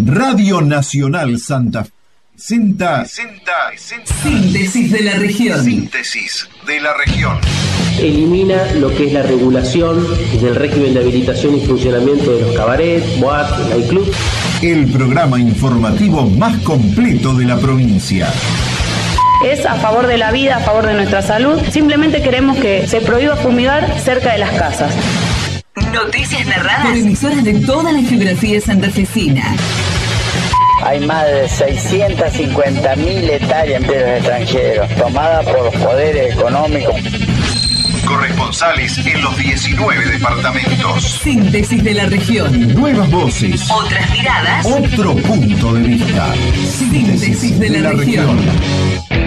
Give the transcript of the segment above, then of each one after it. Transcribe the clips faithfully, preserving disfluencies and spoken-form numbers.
Radio Nacional Santa Fe. Senta, senta, senta. Síntesis de la región. Síntesis de la región. Elimina lo que es la regulación del régimen de habilitación y funcionamiento de los cabarets, boates, nightclubs. El programa informativo más completo de la provincia. Es a favor de la vida, a favor de nuestra salud. Simplemente queremos que se prohíba fumigar cerca de las casas. Noticias narradas por emisoras de toda la geografía santafesina. Hay más de seiscientas cincuenta mil hectáreas en tierras extranjeros, tomadas por los poderes económicos. Corresponsales en los diecinueve departamentos. Síntesis de la región. Nuevas voces. Otras miradas. Otro punto de vista. Síntesis, Síntesis de, de la, la región. región.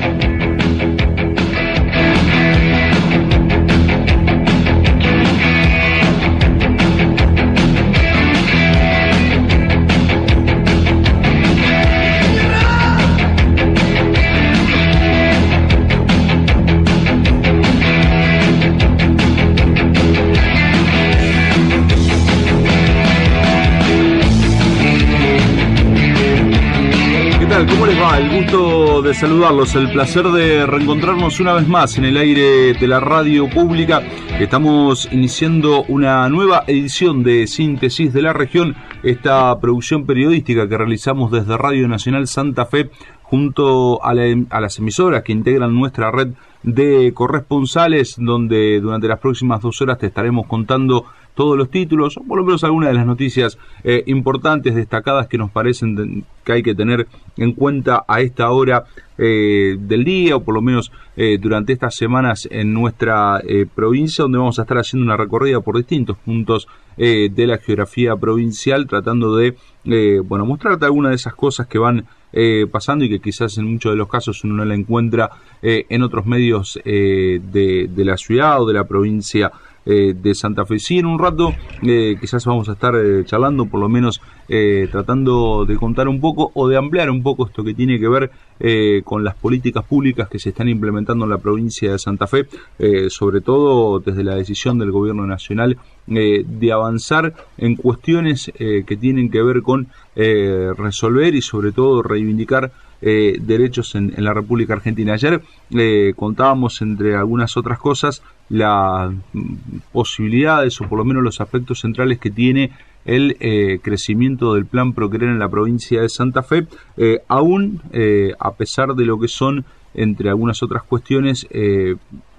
¿Cómo les va? El gusto de saludarlos, el placer de reencontrarnos una vez más en el aire de la radio pública. Estamos iniciando una nueva edición de Síntesis de la Región, esta producción periodística que realizamos desde Radio Nacional Santa Fe junto a, la, a las emisoras que integran nuestra red de corresponsales, donde durante las próximas dos horas te estaremos contando todos los títulos, o por lo menos algunas de las noticias eh, importantes, destacadas, que nos parecen de, que hay que tener en cuenta a esta hora eh, del día, o por lo menos eh, durante estas semanas en nuestra eh, provincia, donde vamos a estar haciendo una recorrida por distintos puntos eh, de la geografía provincial, tratando de eh, bueno mostrarte algunas de esas cosas que van eh, pasando y que quizás en muchos de los casos uno no la encuentra eh, en otros medios eh, de, de la ciudad o de la provincia Eh, de Santa Fe. Sí, en un rato eh, quizás vamos a estar eh, charlando, por lo menos eh, tratando de contar un poco o de ampliar un poco esto que tiene que ver eh, con las políticas públicas que se están implementando en la provincia de Santa Fe, eh, sobre todo desde la decisión del gobierno nacional eh, de avanzar en cuestiones eh, que tienen que ver con eh, resolver y sobre todo reivindicar Eh, derechos en, en la República Argentina. Ayer eh, contábamos, entre algunas otras cosas, las posibilidades o por lo menos los aspectos centrales que tiene el eh, crecimiento del plan Procrear en la provincia de Santa Fe, eh, aún eh, a pesar de lo que son, entre algunas otras cuestiones, eh,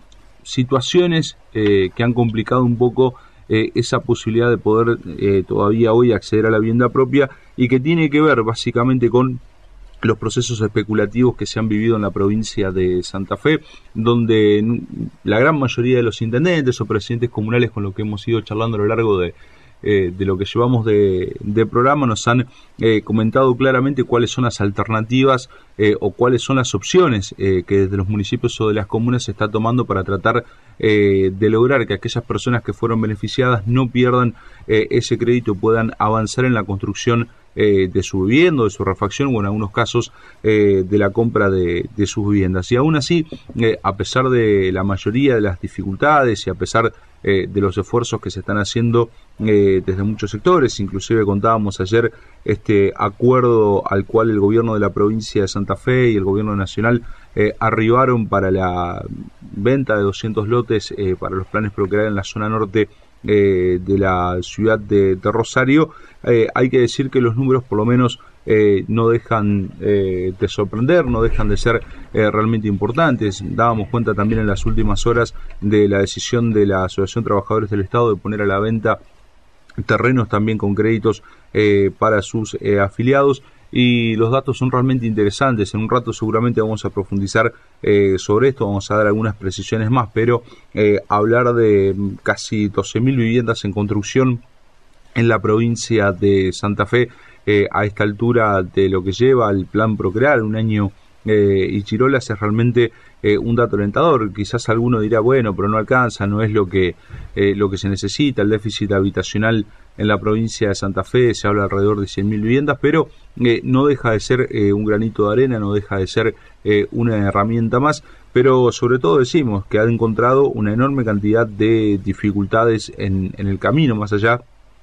situaciones eh, que han complicado un poco eh, esa posibilidad de poder eh, todavía hoy acceder a la vivienda propia, y que tiene que ver básicamente con los procesos especulativos que se han vivido en la provincia de Santa Fe, donde la gran mayoría de los intendentes o presidentes comunales con los que hemos ido charlando a lo largo de, eh, de lo que llevamos de, de programa nos han eh, comentado claramente cuáles son las alternativas eh, o cuáles son las opciones eh, que desde los municipios o de las comunas se está tomando para tratar eh, de lograr que aquellas personas que fueron beneficiadas no pierdan eh, ese crédito, puedan avanzar en la construcción Eh, de su vivienda, de su refacción, o en algunos casos eh, de la compra de, de sus viviendas. Y aún así, eh, a pesar de la mayoría de las dificultades y a pesar eh, de los esfuerzos que se están haciendo eh, desde muchos sectores, inclusive contábamos ayer este acuerdo al cual el gobierno de la provincia de Santa Fe y el gobierno nacional eh, arribaron para la venta de doscientos lotes eh, para los planes Procrear en la zona norte Eh, de la ciudad de, de Rosario. Eh, hay que decir que los números por lo menos eh, no dejan eh, de sorprender, no dejan de ser eh, realmente importantes. Dábamos cuenta también en las últimas horas de la decisión de la Asociación de Trabajadores del Estado de poner a la venta terrenos también con créditos eh, para sus eh, afiliados, y los datos son realmente interesantes. En un rato seguramente vamos a profundizar eh, sobre esto, vamos a dar algunas precisiones más, pero eh, hablar de casi doce mil viviendas en construcción en la provincia de Santa Fe eh, a esta altura de lo que lleva el plan Procrear, un año eh, y Chirolas, es realmente eh, un dato alentador. Quizás alguno dirá, bueno, pero no alcanza, no es lo que eh, lo que se necesita. El déficit habitacional en la provincia de Santa Fe se habla alrededor de cien mil viviendas, pero eh, no deja de ser eh, un granito de arena, no deja de ser eh, una herramienta más. Pero sobre todo decimos que ha encontrado una enorme cantidad de dificultades en, en el camino, más allá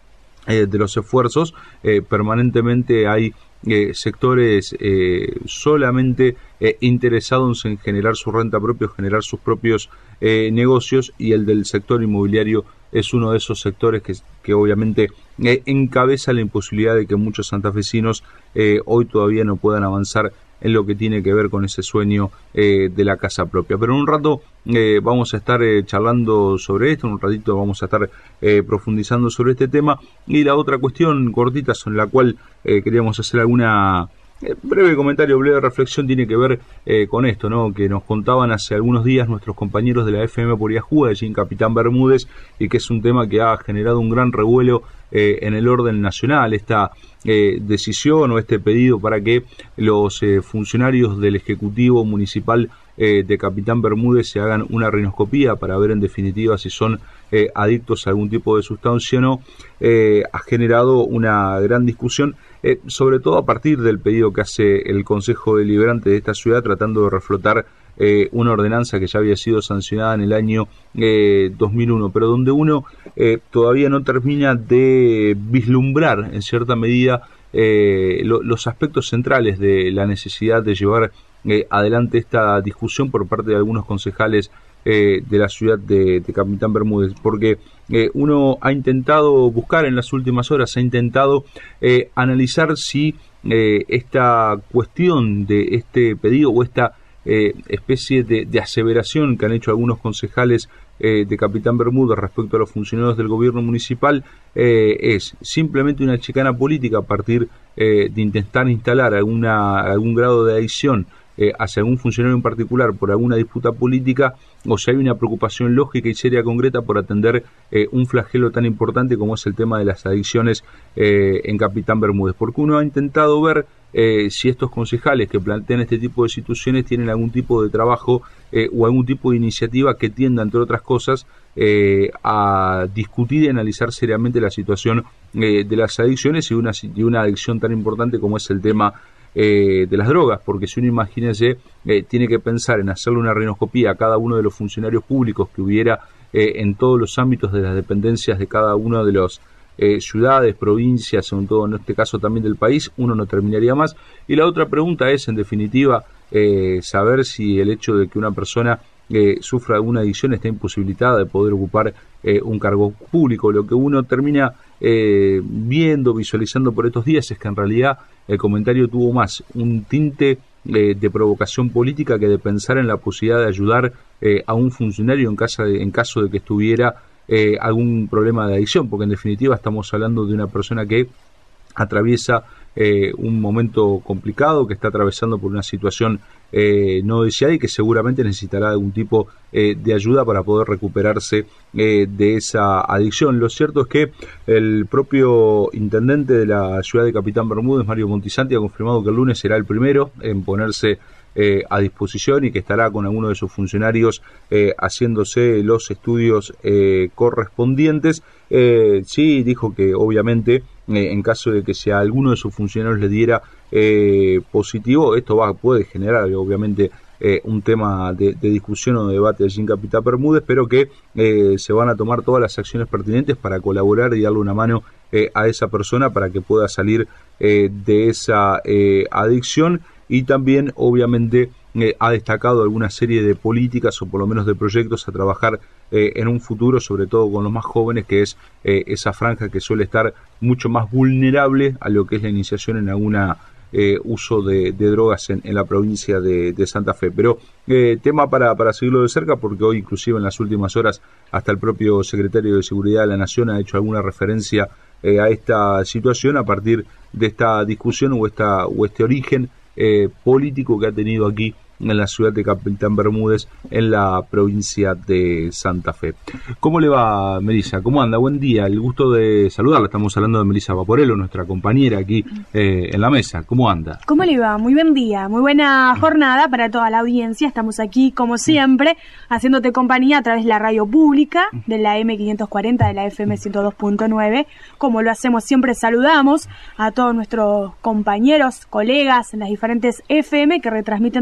eh, de los esfuerzos, eh, permanentemente hay eh, sectores eh, solamente eh, interesados en generar su renta propia, generar sus propios eh, negocios, y el del sector inmobiliario es uno de esos sectores que, que obviamente eh, encabeza la imposibilidad de que muchos santafesinos eh, hoy todavía no puedan avanzar en lo que tiene que ver con ese sueño eh, de la casa propia. Pero en un rato eh, vamos a estar eh, charlando sobre esto, en un ratito vamos a estar eh, profundizando sobre este tema. Y la otra cuestión cortita sobre la cual eh, queríamos hacer alguna eh, breve comentario, breve reflexión, tiene que ver eh, con esto, ¿no? Que nos contaban hace algunos días nuestros compañeros de la F M por Yahoo, allí en Capitán Bermúdez, y que es un tema que ha generado un gran revuelo eh, en el orden nacional, esta Eh, decisión o este pedido para que los eh, funcionarios del Ejecutivo Municipal eh, de Capitán Bermúdez se hagan una rinoscopía para ver en definitiva si son eh, adictos a algún tipo de sustancia o no, eh, ha generado una gran discusión, eh, sobre todo a partir del pedido que hace el Consejo Deliberante de esta ciudad, tratando de reflotar Eh, una ordenanza que ya había sido sancionada en el año eh, dos mil uno, pero donde uno eh, todavía no termina de vislumbrar en cierta medida eh, lo, los aspectos centrales de la necesidad de llevar eh, adelante esta discusión por parte de algunos concejales eh, de la ciudad de, de Capitán Bermúdez, porque eh, uno ha intentado buscar en las últimas horas, ha intentado eh, analizar si eh, esta cuestión de este pedido o esta Eh, especie de, de aseveración que han hecho algunos concejales eh, de Capitán Bermúdez respecto a los funcionarios del gobierno municipal eh, es simplemente una chicana política a partir eh, de intentar instalar alguna, algún grado de adicción eh, hacia algún funcionario en particular por alguna disputa política, o si hay una preocupación lógica y seria concreta por atender eh, un flagelo tan importante como es el tema de las adicciones eh, en Capitán Bermúdez, porque uno ha intentado ver Eh, si estos concejales que plantean este tipo de situaciones tienen algún tipo de trabajo eh, o algún tipo de iniciativa que tienda, entre otras cosas, eh, a discutir y analizar seriamente la situación eh, de las adicciones y una, y una adicción tan importante como es el tema eh, de las drogas, porque si uno, imagínese, eh, tiene que pensar en hacerle una rinoscopía a cada uno de los funcionarios públicos que hubiera eh, en todos los ámbitos de las dependencias de cada uno de los Eh, ciudades, provincias, en todo en este caso también del país, uno no terminaría más. Y la otra pregunta es, en definitiva, eh, saber si el hecho de que una persona eh, sufra alguna adicción está imposibilitada de poder ocupar eh, un cargo público. Lo que uno termina eh, viendo, visualizando por estos días es que en realidad el comentario tuvo más un tinte eh, de provocación política que de pensar en la posibilidad de ayudar eh, a un funcionario en, casa de, en caso de que estuviera Eh, algún problema de adicción, porque en definitiva estamos hablando de una persona que atraviesa eh, un momento complicado, que está atravesando por una situación eh, no deseada y que seguramente necesitará algún tipo eh, de ayuda para poder recuperarse eh, de esa adicción. Lo cierto es que el propio intendente de la ciudad de Capitán Bermúdez, Mario Montisanti, ha confirmado que el lunes será el primero en ponerse Eh, a disposición y que estará con alguno de sus funcionarios eh, haciéndose los estudios eh, correspondientes. Eh, sí, dijo que obviamente eh, en caso de que si a alguno de sus funcionarios le diera eh, positivo, esto va puede generar obviamente eh, un tema de, de discusión o de debate allí en Capitán Bermúdez, pero que eh, se van a tomar todas las acciones pertinentes para colaborar y darle una mano eh, a esa persona para que pueda salir eh, de esa eh, adicción. Y también, obviamente, eh, ha destacado alguna serie de políticas o por lo menos de proyectos a trabajar eh, en un futuro, sobre todo con los más jóvenes, que es eh, esa franja que suele estar mucho más vulnerable a lo que es la iniciación en alguna eh, uso de, de drogas en, en la provincia de, de Santa Fe. Pero eh, tema para, para seguirlo de cerca, porque hoy inclusive en las últimas horas hasta el propio secretario de Seguridad de la Nación ha hecho alguna referencia eh, a esta situación a partir de esta discusión o, esta, o este origen Eh, político que ha tenido aquí en la ciudad de Capitán Bermúdez, en la provincia de Santa Fe. ¿Cómo le va, Melissa? ¿Cómo anda? Buen día, el gusto de saludarla. Estamos hablando de Melissa Vaporello, nuestra compañera aquí eh, en la mesa. ¿Cómo anda? ¿Cómo le va? Muy buen día, muy buena jornada para toda la audiencia. Estamos aquí, como siempre, haciéndote compañía a través de la radio pública, de la eme quinientos cuarenta, de la efe eme ciento dos punto nueve. Como lo hacemos siempre, saludamos a todos nuestros compañeros, colegas en las diferentes efe eme que retransmiten también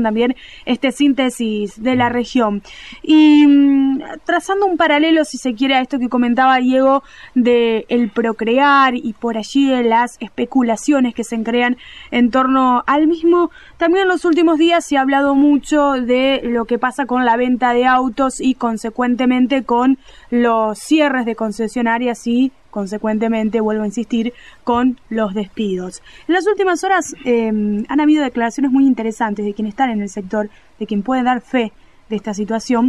este síntesis de la región. Y mmm, trazando un paralelo, si se quiere, a esto que comentaba Diego de el procrear y por allí de las especulaciones que se crean en torno al mismo, también en los últimos días se ha hablado mucho de lo que pasa con la venta de autos y consecuentemente con los cierres de concesionarias y consecuentemente, vuelvo a insistir, con los despidos. En las últimas horas eh, han habido declaraciones muy interesantes de quienes están en el sector, de quien puede dar fe de esta situación,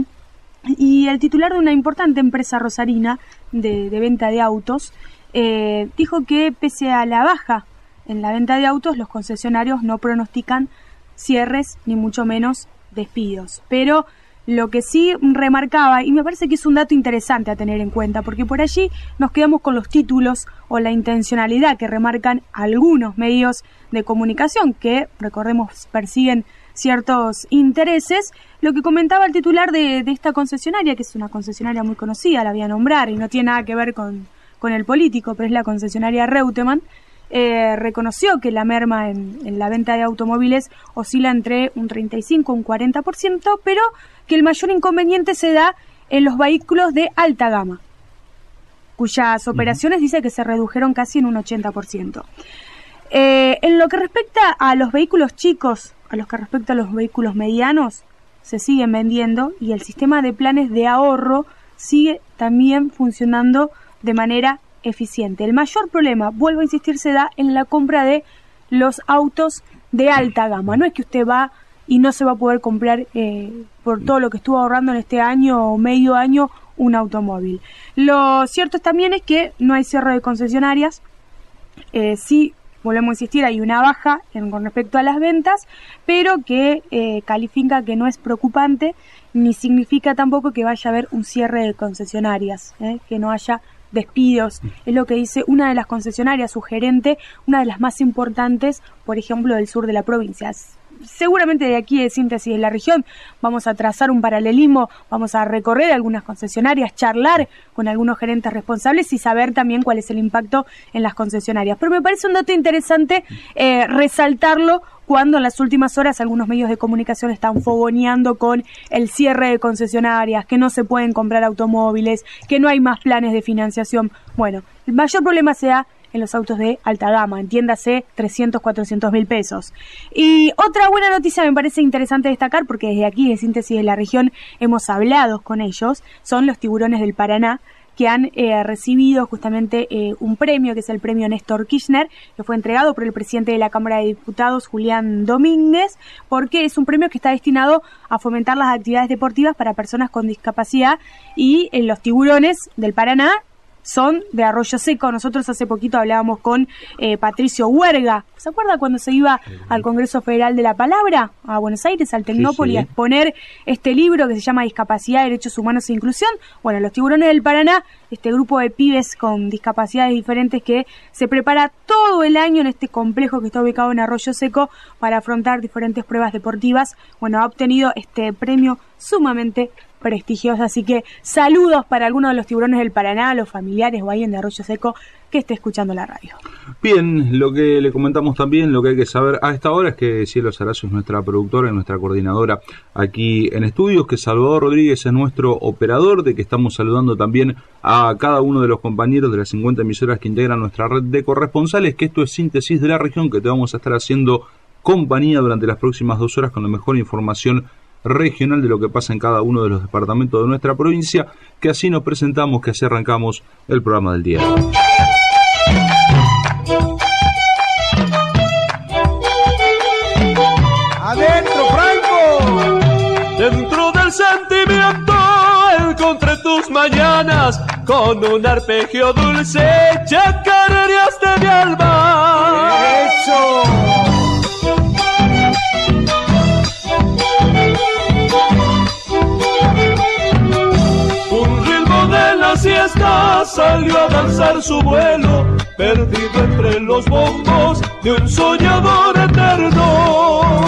y el titular de una importante empresa rosarina de, de venta de autos eh, dijo que pese a la baja en la venta de autos, los concesionarios no pronostican cierres ni mucho menos despidos, pero lo que sí remarcaba, y me parece que es un dato interesante a tener en cuenta, porque por allí nos quedamos con los títulos o la intencionalidad que remarcan algunos medios de comunicación que, recordemos, persiguen ciertos intereses. Lo que comentaba el titular de, de esta concesionaria, que es una concesionaria muy conocida, la voy a nombrar, y no tiene nada que ver con, con el político, pero es la concesionaria Reutemann, Eh, reconoció que la merma en, en la venta de automóviles oscila entre un treinta y cinco y un cuarenta por ciento, pero que el mayor inconveniente se da en los vehículos de alta gama, cuyas operaciones dice que se redujeron casi en un ochenta por ciento. Eh, en lo que respecta a los vehículos chicos, a los que respecta a los vehículos medianos, se siguen vendiendo y el sistema de planes de ahorro sigue también funcionando de manera eficiente. El mayor problema, vuelvo a insistir, se da en la compra de los autos de alta gama. No es que usted va y no se va a poder comprar eh, por todo lo que estuvo ahorrando en este año o medio año un automóvil. Lo cierto también es que no hay cierre de concesionarias, eh, sí, volvemos a insistir, hay una baja en, con respecto a las ventas, pero que eh, califica que no es preocupante, ni significa tampoco que vaya a haber un cierre de concesionarias, eh, que no haya despidos. Es lo que dice una de las concesionarias, su gerente, una de las más importantes, por ejemplo, del sur de la provincia. Seguramente de aquí de Síntesis de la Región vamos a trazar un paralelismo, vamos a recorrer algunas concesionarias, charlar con algunos gerentes responsables y saber también cuál es el impacto en las concesionarias. Pero me parece un dato interesante eh, resaltarlo cuando en las últimas horas algunos medios de comunicación están fogoneando con el cierre de concesionarias, que no se pueden comprar automóviles, que no hay más planes de financiación. Bueno, el mayor problema se da en los autos de alta gama, entiéndase trescientos, cuatrocientos mil pesos. Y otra buena noticia me parece interesante destacar, porque desde aquí de Síntesis de la Región hemos hablado con ellos, son los Tiburones del Paraná, que han eh, recibido justamente eh, un premio, que es el premio Néstor Kirchner, que fue entregado por el presidente de la Cámara de Diputados, Julián Domínguez, porque es un premio que está destinado a fomentar las actividades deportivas para personas con discapacidad, y eh, los Tiburones del Paraná son de Arroyo Seco. Nosotros hace poquito hablábamos con eh, Patricio Huerga. ¿Se acuerda cuando se iba al Congreso Federal de la Palabra, a Buenos Aires, al Tecnópolis, sí, sí. a exponer este libro que se llama Discapacidad, Derechos Humanos e Inclusión? Bueno, los Tiburones del Paraná, este grupo de pibes con discapacidades diferentes que se prepara todo el año en este complejo que está ubicado en Arroyo Seco para afrontar diferentes pruebas deportivas, bueno, ha obtenido este premio sumamente prestigiosa, así que saludos para algunos de los Tiburones del Paraná, los familiares o alguien de Arroyo Seco que esté escuchando la radio. Bien, lo que le comentamos también, lo que hay que saber a esta hora es que Cielo Sarazo es nuestra productora y nuestra coordinadora aquí en estudios, que Salvador Rodríguez es nuestro operador, de que estamos saludando también a cada uno de los compañeros de las cincuenta emisoras que integran nuestra red de corresponsales, que esto es Síntesis de la Región, que te vamos a estar haciendo compañía durante las próximas dos horas con la mejor información regional de lo que pasa en cada uno de los departamentos de nuestra provincia, que así nos presentamos, que así arrancamos el programa del día. ¡Adentro, Franco! Dentro del sentimiento encontré tus mañanas con un arpegio dulce, chacareaste mi alma. ¡Eso! Siesta salió a danzar su vuelo, perdido entre los bombos de un soñador eterno.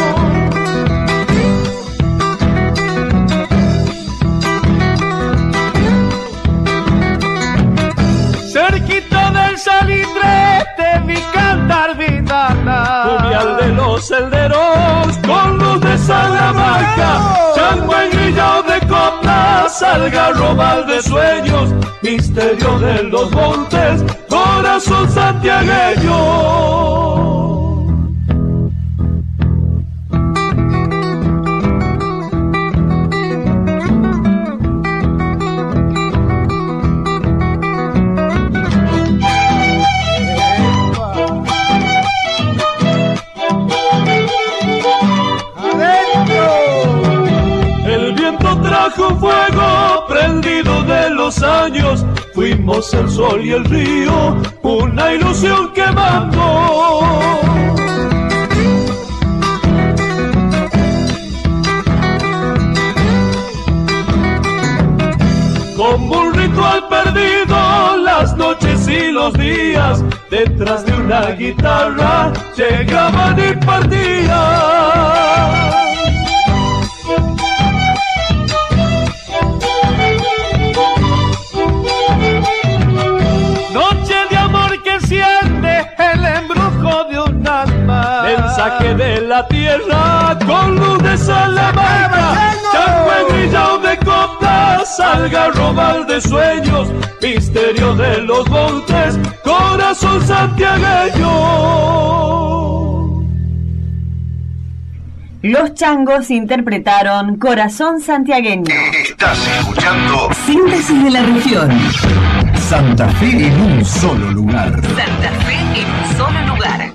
Cerquita del salitre te vi cantar, vidana, pluvial de los senderos con luz de Salamanca. chango engrillado de coplas, algarrobal de sueños, misterio de los montes, corazón santiagueño. Con fuego prendido de los años, fuimos el sol y el río, una ilusión quemando. Como un ritual perdido, las noches y los días, detrás de una guitarra, llegaban y partían. Noche de amor que siente el embrujo de un alma, mensaje de la tierra con luz de Salamanca, chango engrillado de coplas, algarrobal de sueños, misterio de los montes, corazón santiagueño. Los Changos interpretaron Corazón Santiagueño. Estás escuchando Síntesis de la Región. Santa Fe en un solo lugar. Santa Fe en un solo lugar.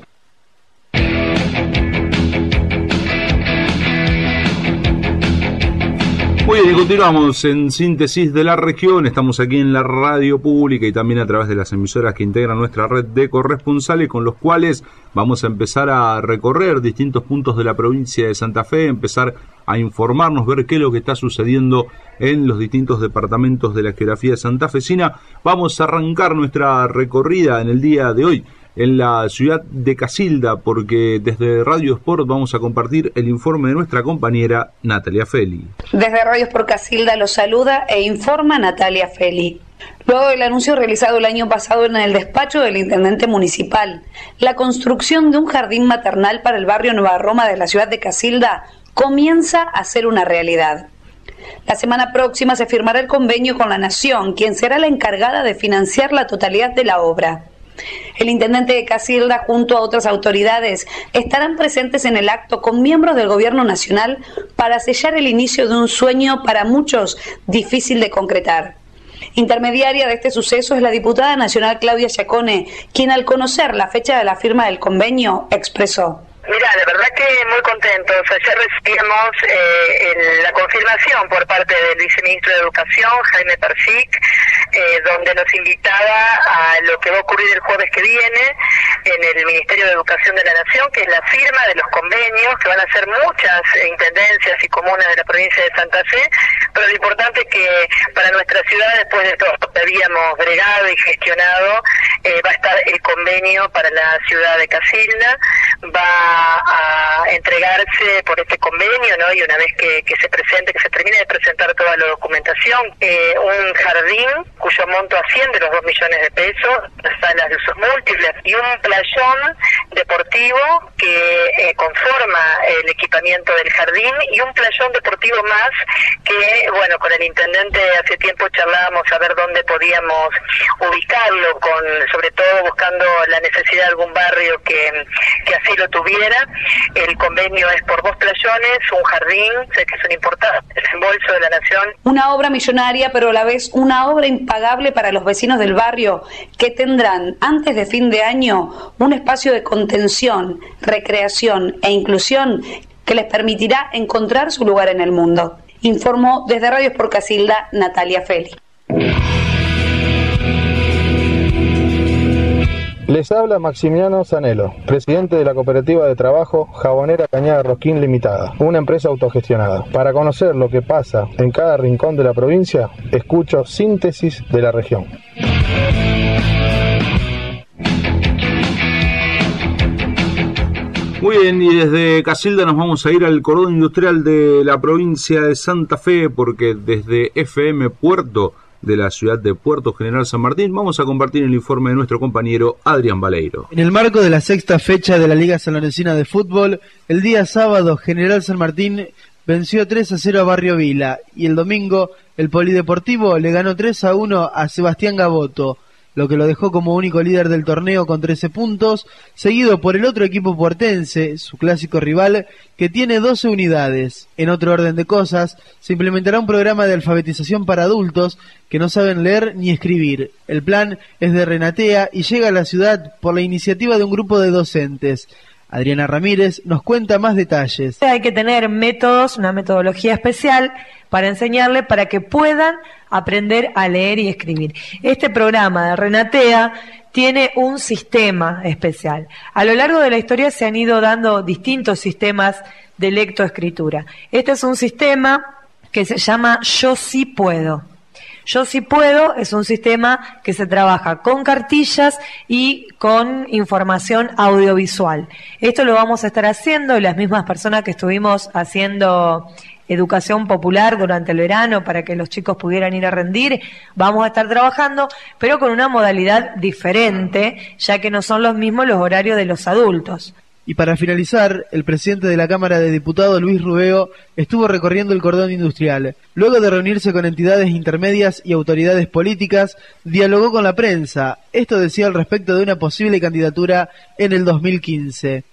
Muy bien, continuamos en Síntesis de la Región. Estamos aquí en la radio pública y también a través de las emisoras que integran nuestra red de corresponsales, con los cuales vamos a empezar a recorrer distintos puntos de la provincia de Santa Fe, empezar a informarnos, ver qué es lo que está sucediendo en los distintos departamentos de la geografía santafesina. Vamos a arrancar nuestra recorrida en el día de hoy en la ciudad de Casilda, porque desde Radio Sport vamos a compartir el informe de nuestra compañera Natalia Feli. Desde Radio Sport Casilda los saluda e informa Natalia Feli. Luego del anuncio realizado el año pasado en el despacho del intendente municipal, la construcción de un jardín maternal para el barrio Nueva Roma de la ciudad de Casilda comienza a ser una realidad. La semana próxima se firmará el convenio con la Nación, quien será la encargada de financiar la totalidad de la obra. El intendente de Casilda, junto a otras autoridades, estarán presentes en el acto con miembros del gobierno nacional para sellar el inicio de un sueño para muchos difícil de concretar. Intermediaria de este suceso es la diputada nacional Claudia Giacone, quien al conocer la fecha de la firma del convenio expresó: Mira, de verdad que muy contentos. Ayer recibimos eh, el, la confirmación por parte del viceministro de Educación, Jaime Persic, eh, donde nos invitaba a lo que va a ocurrir el jueves que viene en el Ministerio de Educación de la Nación, que es la firma de los convenios, que van a ser muchas eh, intendencias y comunas de la provincia de Santa Fe, pero lo importante es que para nuestra ciudad, después de todo lo que habíamos bregado y gestionado, eh, va a estar el convenio para la ciudad de Casilda, va a entregarse por este convenio, ¿no? Y una vez que, que se presente, que se termine de presentar toda la documentación, eh, un jardín cuyo monto asciende los dos millones de pesos, salas de usos múltiples y un playón deportivo que eh, conforma el equipamiento del jardín y un playón deportivo más que, bueno, con el intendente hace tiempo charlábamos a ver dónde podíamos ubicarlo, con sobre todo buscando la necesidad de algún barrio que, que así lo tuviera. El convenio es por dos playones, un jardín, sé que es un importante desembolso de la Nación. Una obra millonaria, pero a la vez una obra impagable para los vecinos del barrio, que tendrán antes de fin de año un espacio de contención, recreación e inclusión que les permitirá encontrar su lugar en el mundo. Informó desde Radio Sport Casilda, Natalia Feli. Les habla Maximiliano Zanello, presidente de la cooperativa de trabajo Jabonera Cañada Rosquín Limitada, una empresa autogestionada. Para conocer lo que pasa en cada rincón de la provincia, escucho Síntesis de la Región. Muy bien, y desde Casilda nos vamos a ir al cordón industrial de la provincia de Santa Fe, porque desde F M Puerto de la ciudad de Puerto General San Martín vamos a compartir el informe de nuestro compañero Adrián Baleiro. En el marco de la sexta fecha de la Liga Sanlorencina de Fútbol, el día sábado General San Martín venció tres a cero a Barrio Vila y el domingo el Polideportivo le ganó tres a uno a Sebastián Gaboto, lo que lo dejó como único líder del torneo con trece puntos, seguido por el otro equipo puertense, su clásico rival, que tiene doce unidades. En otro orden de cosas, se implementará un programa de alfabetización para adultos que no saben leer ni escribir. El plan es de Renatea y llega a la ciudad por la iniciativa de un grupo de docentes. Adriana Ramírez nos cuenta más detalles. Hay que tener métodos, una metodología especial para enseñarle para que puedan aprender a leer y escribir. Este programa de Renatea tiene un sistema especial. A lo largo de la historia se han ido dando distintos sistemas de lectoescritura. Este es un sistema que se llama Yo Sí Puedo. Yo Sí Puedo es un sistema que se trabaja con cartillas y con información audiovisual. Esto lo vamos a estar haciendo las mismas personas que estuvimos haciendo educación popular durante el verano para que los chicos pudieran ir a rendir. Vamos a estar trabajando, pero con una modalidad diferente, ya que no son los mismos los horarios de los adultos. Y para finalizar, el presidente de la Cámara de Diputados, Luis Rubeo, estuvo recorriendo el cordón industrial. Luego de reunirse con entidades intermedias y autoridades políticas, dialogó con la prensa. Esto decía al respecto de una posible candidatura en el dos mil quince.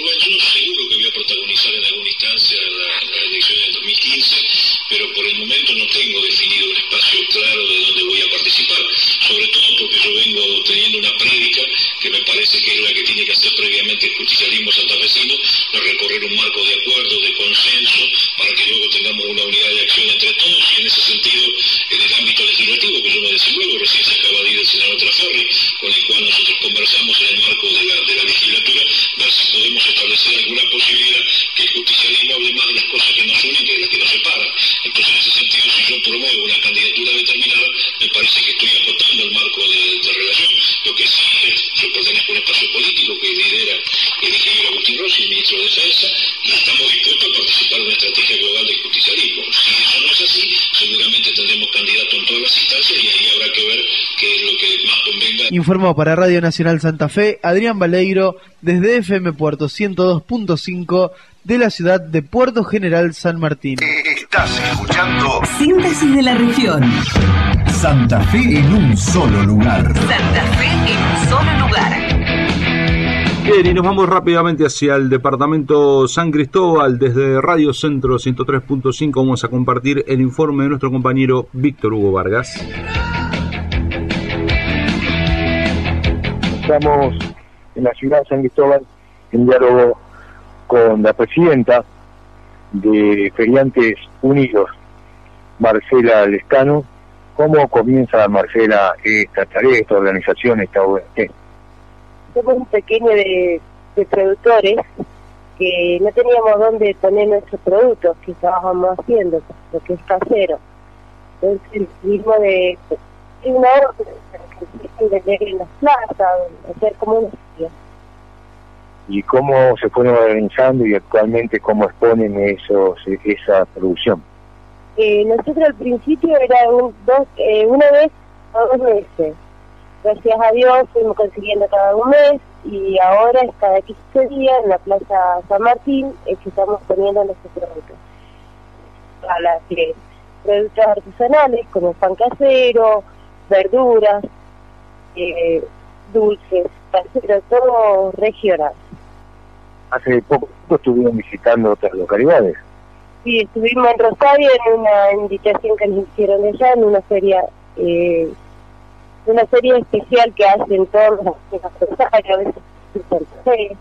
Pero por el momento no tengo definido un espacio claro de donde voy a participar, sobre todo porque yo vengo teniendo una prédica que me parece que es la que tiene que hacer previamente el justicialismo santafesino, de recorrer un marco de acuerdo, de consenso, para que luego tengamos una unidad de acción entre todos, y en ese sentido, en el ámbito legislativo, que yo me desenvuelvo, recién se acaba de ir el senador Traferri, con el cual nosotros conversamos en el marco de la, de la legislatura, ver si podemos establecer alguna posibilidad que el justicialismo hable más de las cosas que nos unen que de las que nos separan. Entonces, en ese sentido, si yo promuevo una candidatura determinada, me parece que estoy acotando el marco de, de relación. Lo que sí es, yo pertenezco a un espacio político que lidera el ingeniero Agustín Rossi, el ministro de Defensa, y estamos dispuestos a participar en una estrategia global de justicialismo. Si eso no es así, seguramente tendremos candidatos en todas las instancias y ahí habrá que ver qué es lo que más convenga. Informó para Radio Nacional Santa Fe Adrián Baleiro desde F M Puerto ciento dos punto cinco de la ciudad de Puerto General San Martín. Estás escuchando Síntesis de la región. Santa Fe en un solo lugar. Santa Fe en un solo lugar. Bien, y nos vamos rápidamente hacia el departamento San Cristóbal. Desde Radio Centro ciento tres punto cinco vamos a compartir el informe de nuestro compañero Víctor Hugo Vargas. Estamos en la ciudad de San Cristóbal en diálogo con la presidenta de Feriantes Unidos, Marcela Lescano. ¿Cómo comienza, Marcela, esta tarea, esta organización, esta O N G? Somos un pequeño de, de productores que no teníamos dónde poner nuestros productos que estábamos haciendo, lo que es casero. Entonces, mismo de, de una orden de vender en las plazas, hacer como una silla. ¿Y cómo se fueron organizando y actualmente cómo exponen esos esa producción? Eh, nosotros al principio era un, dos, eh, una vez a dos meses. Gracias a Dios fuimos consiguiendo cada un mes y ahora es cada quince días en la Plaza San Martín es que estamos poniendo nuestros productos. A las que productos artesanales como pan casero, verduras, eh, dulces, casero, todo regional. Hace poco estuvieron visitando otras localidades. Sí, estuvimos en Rosario en una invitación que nos hicieron allá, en una feria, eh, una feria especial que hacen todos los Rosario, a veces en Santa Fe,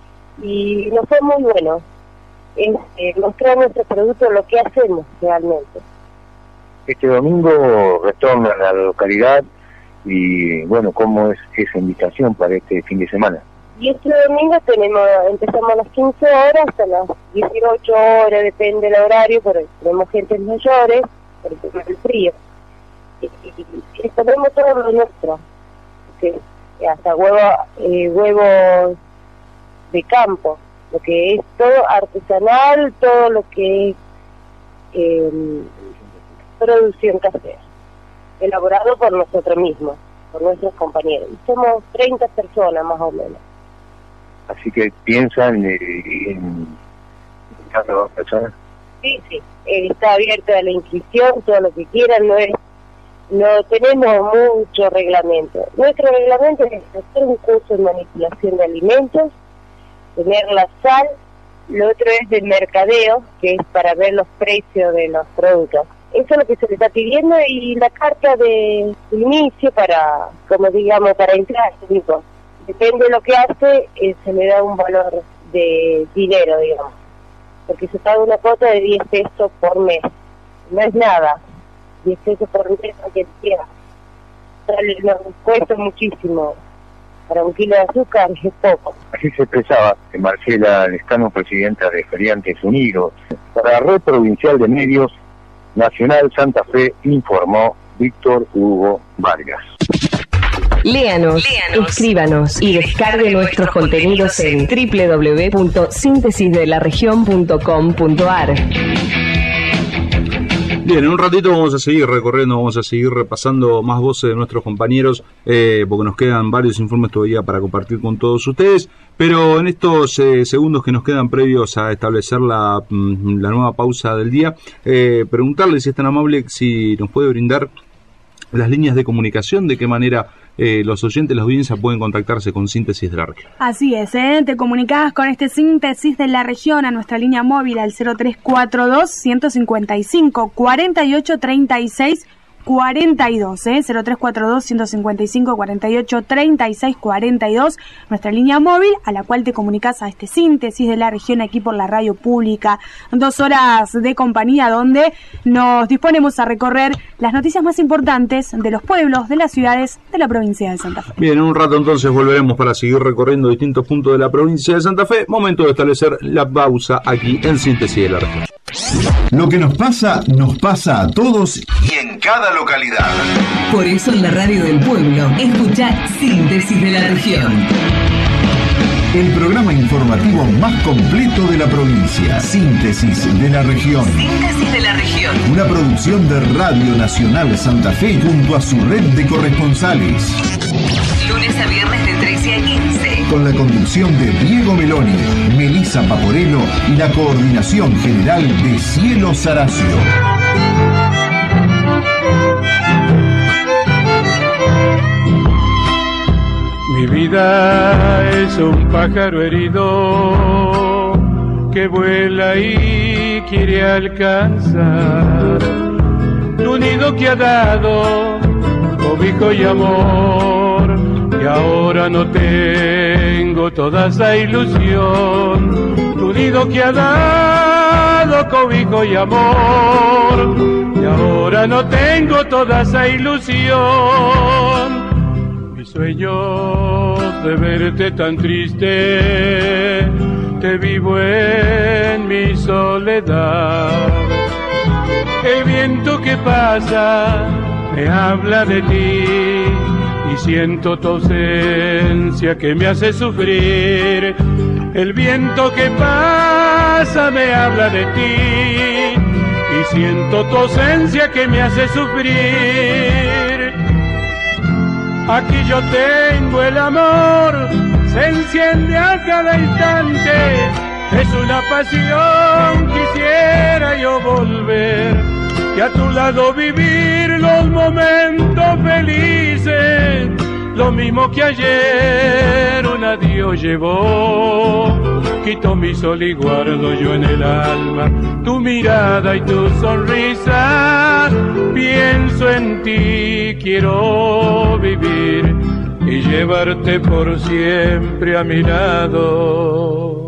y nos fue muy bueno. Es, eh, mostrar nuestro producto, lo que hacemos realmente. Este domingo retornan a la localidad y, bueno, ¿cómo es esa invitación para este fin de semana? Y este domingo tenemos, empezamos a las quince horas hasta las dieciocho horas, depende del horario, pero tenemos gentes mayores, por el tema del frío. Y, y, y tenemos todo lo nuestro, que hasta huevos, eh, huevos de campo, lo que es todo artesanal, todo lo que es eh, producción casera, elaborado por nosotros mismos, por nuestros compañeros. Somos treinta personas más o menos. Así que piensan eh, en cada dos personas. Sí, sí, eh, está abierto a la inscripción, todo lo que quieran, no es, no tenemos mucho reglamento. Nuestro reglamento es hacer un curso de manipulación de alimentos, tener la sal, lo otro es de mercadeo, que es para ver los precios de los productos. Eso es lo que se le está pidiendo, y la carta de inicio para, como digamos, para entrar, digo, depende de lo que hace, eh, se le da un valor de dinero, digamos, porque se paga una cuota de diez pesos por mes, no es nada, diez pesos por mes, aunque sea, nos cuesta muchísimo, para un kilo de azúcar es poco. Así se expresaba Marcela Lescano, presidenta de Feriantes Unidos. Para la Red Provincial de Medios Nacional Santa Fe, informó Víctor Hugo Vargas. Léanos, Léanos, escríbanos y descargue nuestros contenidos en doble u doble u doble u punto síntesis de la región punto com punto a r. Bien, en un ratito vamos a seguir recorriendo, vamos a seguir repasando más voces de nuestros compañeros, eh, porque nos quedan varios informes todavía para compartir con todos ustedes, pero en estos eh, segundos que nos quedan previos a establecer la, la nueva pausa del día, eh, preguntarle, si es tan amable, si nos puede brindar las líneas de comunicación, de qué manera eh, los oyentes, la audiencia pueden contactarse con Síntesis de la Región. Así es, ¿eh? Te comunicás con este Síntesis de la Región a nuestra línea móvil al cero tres cuatro dos, uno cinco cinco, cuatro ocho tres seis cuarenta y dos, ¿eh? cero tres cuatro dos, uno cinco cinco, cuatro ocho tres seis cuarenta y dos, nuestra línea móvil a la cual te comunicas a este Síntesis de la Región aquí por la radio pública. Dos horas de compañía donde nos disponemos a recorrer las noticias más importantes de los pueblos, de las ciudades de la provincia de Santa Fe. Bien, en un rato entonces volveremos para seguir recorriendo distintos puntos de la provincia de Santa Fe. Momento de establecer la pausa aquí en Síntesis de la Región. Lo que nos pasa, nos pasa a todos y en cada localidad. Por eso en la radio del pueblo, escucha Síntesis de la Región. El programa informativo más completo de la provincia. Síntesis de la Región. Síntesis de la Región. Una producción de Radio Nacional Santa Fe junto a su red de corresponsales. Lunes a viernes de trece a quince. Con la conducción de Diego Meloni, Melissa Paporello y la coordinación general de Cielo Saracio. Mi vida es un pájaro herido que vuela y quiere alcanzar un nido que ha dado cobijo y amor, y ahora no tengo toda esa ilusión. Tu nido que ha dado cobijo y amor, y ahora no tengo toda esa ilusión. Mi sueño de verte tan triste, te vivo en mi soledad. El viento que pasa me habla de ti y siento tu ausencia que me hace sufrir. El viento que pasa me habla de ti y siento tu ausencia que me hace sufrir. Aquí yo tengo el amor, se enciende a cada instante, es una pasión, quisiera yo volver y a tu lado vivir los momentos felices, lo mismo que ayer un adiós llevó. Quito mi sol y guardo yo en el alma tu mirada y tu sonrisa. Pienso en ti, quiero vivir y llevarte por siempre a mi lado.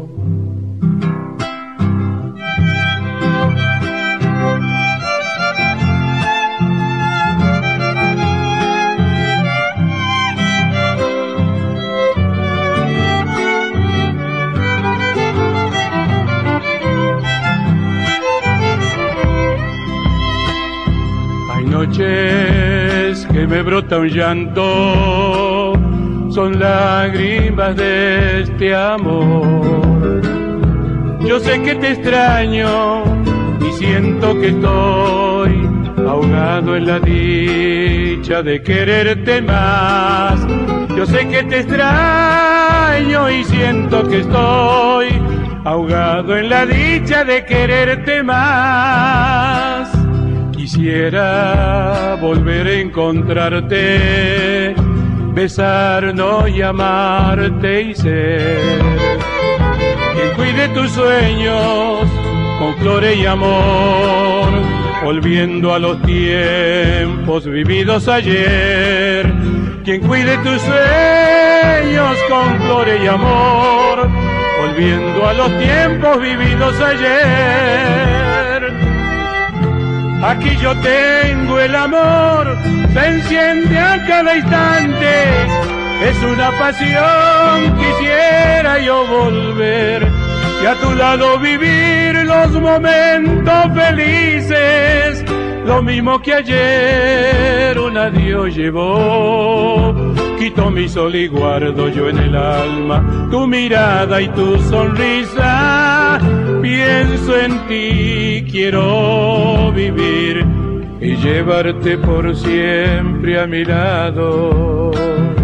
Noches que me brota un llanto, son lágrimas de este amor. Yo sé que te extraño y siento que estoy ahogado en la dicha de quererte más. Yo sé que te extraño y siento que estoy ahogado en la dicha de quererte más. Quisiera volver a encontrarte, besarnos y amarte y ser quien cuide tus sueños con flores y amor, volviendo a los tiempos vividos ayer. Quien cuide tus sueños con flores y amor, volviendo a los tiempos vividos ayer. Aquí yo tengo el amor, se enciende a cada instante, es una pasión, quisiera yo volver y a tu lado vivir los momentos felices, lo mismo que ayer un adiós llevó. Quito mi sol y guardo yo en el alma tu mirada y tu sonrisa. Pienso en ti, quiero vivir y llevarte por siempre a mi lado.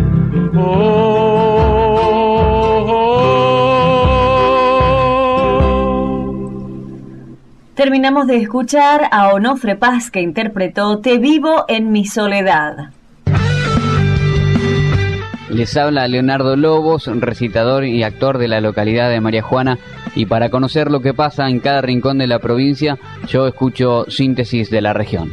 Oh, Terminamos de escuchar a Onofre Paz, que interpretó Te vivo en mi soledad. Les habla Leonardo Lobos, recitador y actor de la localidad de María Juana, y para conocer lo que pasa en cada rincón de la provincia, yo escucho Síntesis de la Región.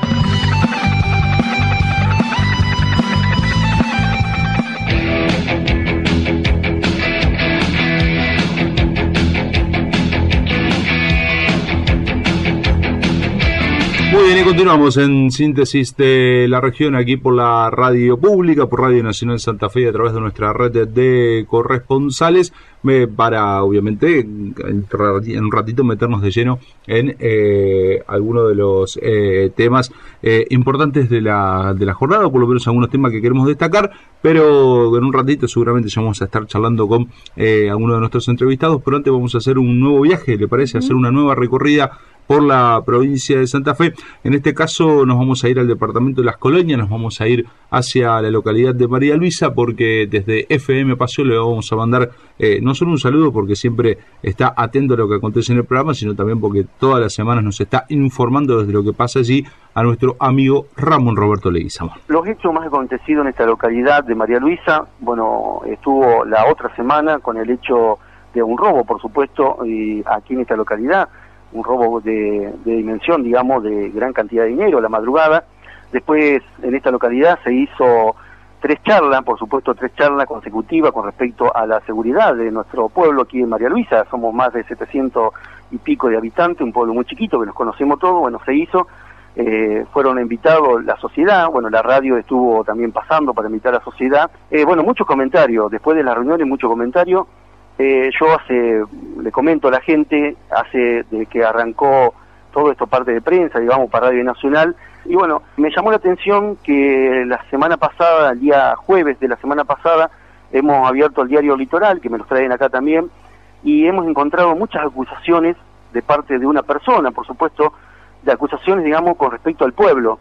Muy bien, y continuamos en Síntesis de la Región aquí por la radio pública, por Radio Nacional Santa Fe, a través de nuestra red de corresponsales, eh, para obviamente en un ratito meternos de lleno en eh, algunos de los eh, temas eh, importantes de la, de la jornada, o por lo menos algunos temas que queremos destacar, pero en un ratito seguramente ya vamos a estar charlando con eh, algunos de nuestros entrevistados, pero antes vamos a hacer un nuevo viaje, ¿le parece? Hacer una nueva recorrida por la provincia de Santa Fe. En este caso nos vamos a ir al departamento de Las Colonias, nos vamos a ir hacia la localidad de María Luisa, porque desde F M Paseo le vamos a mandar eh, no solo un saludo, porque siempre está atento a lo que acontece en el programa, sino también porque todas las semanas nos está informando desde lo que pasa allí a nuestro amigo Ramón Roberto Leguizamón. Los hechos más acontecidos en esta localidad de María Luisa, bueno, estuvo la otra semana con el hecho de un robo, por supuesto, y aquí en esta localidad, un robo de, de dimensión, digamos, de gran cantidad de dinero, la madrugada. Después, en esta localidad se hizo tres charlas, por supuesto, tres charlas consecutivas con respecto a la seguridad de nuestro pueblo aquí en María Luisa. Somos más de setecientos y pico de habitantes, un pueblo muy chiquito que nos conocemos todos. Bueno, se hizo, eh, fueron invitados la sociedad, bueno, la radio estuvo también pasando para invitar a la sociedad. Eh, bueno, muchos comentarios, después de las reuniones, muchos comentarios. Eh, yo hace, le comento a la gente, hace de que arrancó todo esto parte de prensa, digamos, para Radio Nacional, y bueno, me llamó la atención que la semana pasada, el día jueves de la semana pasada, hemos abierto el diario Litoral, que me los traen acá también, y hemos encontrado muchas acusaciones de parte de una persona, por supuesto, de acusaciones, digamos, con respecto al pueblo,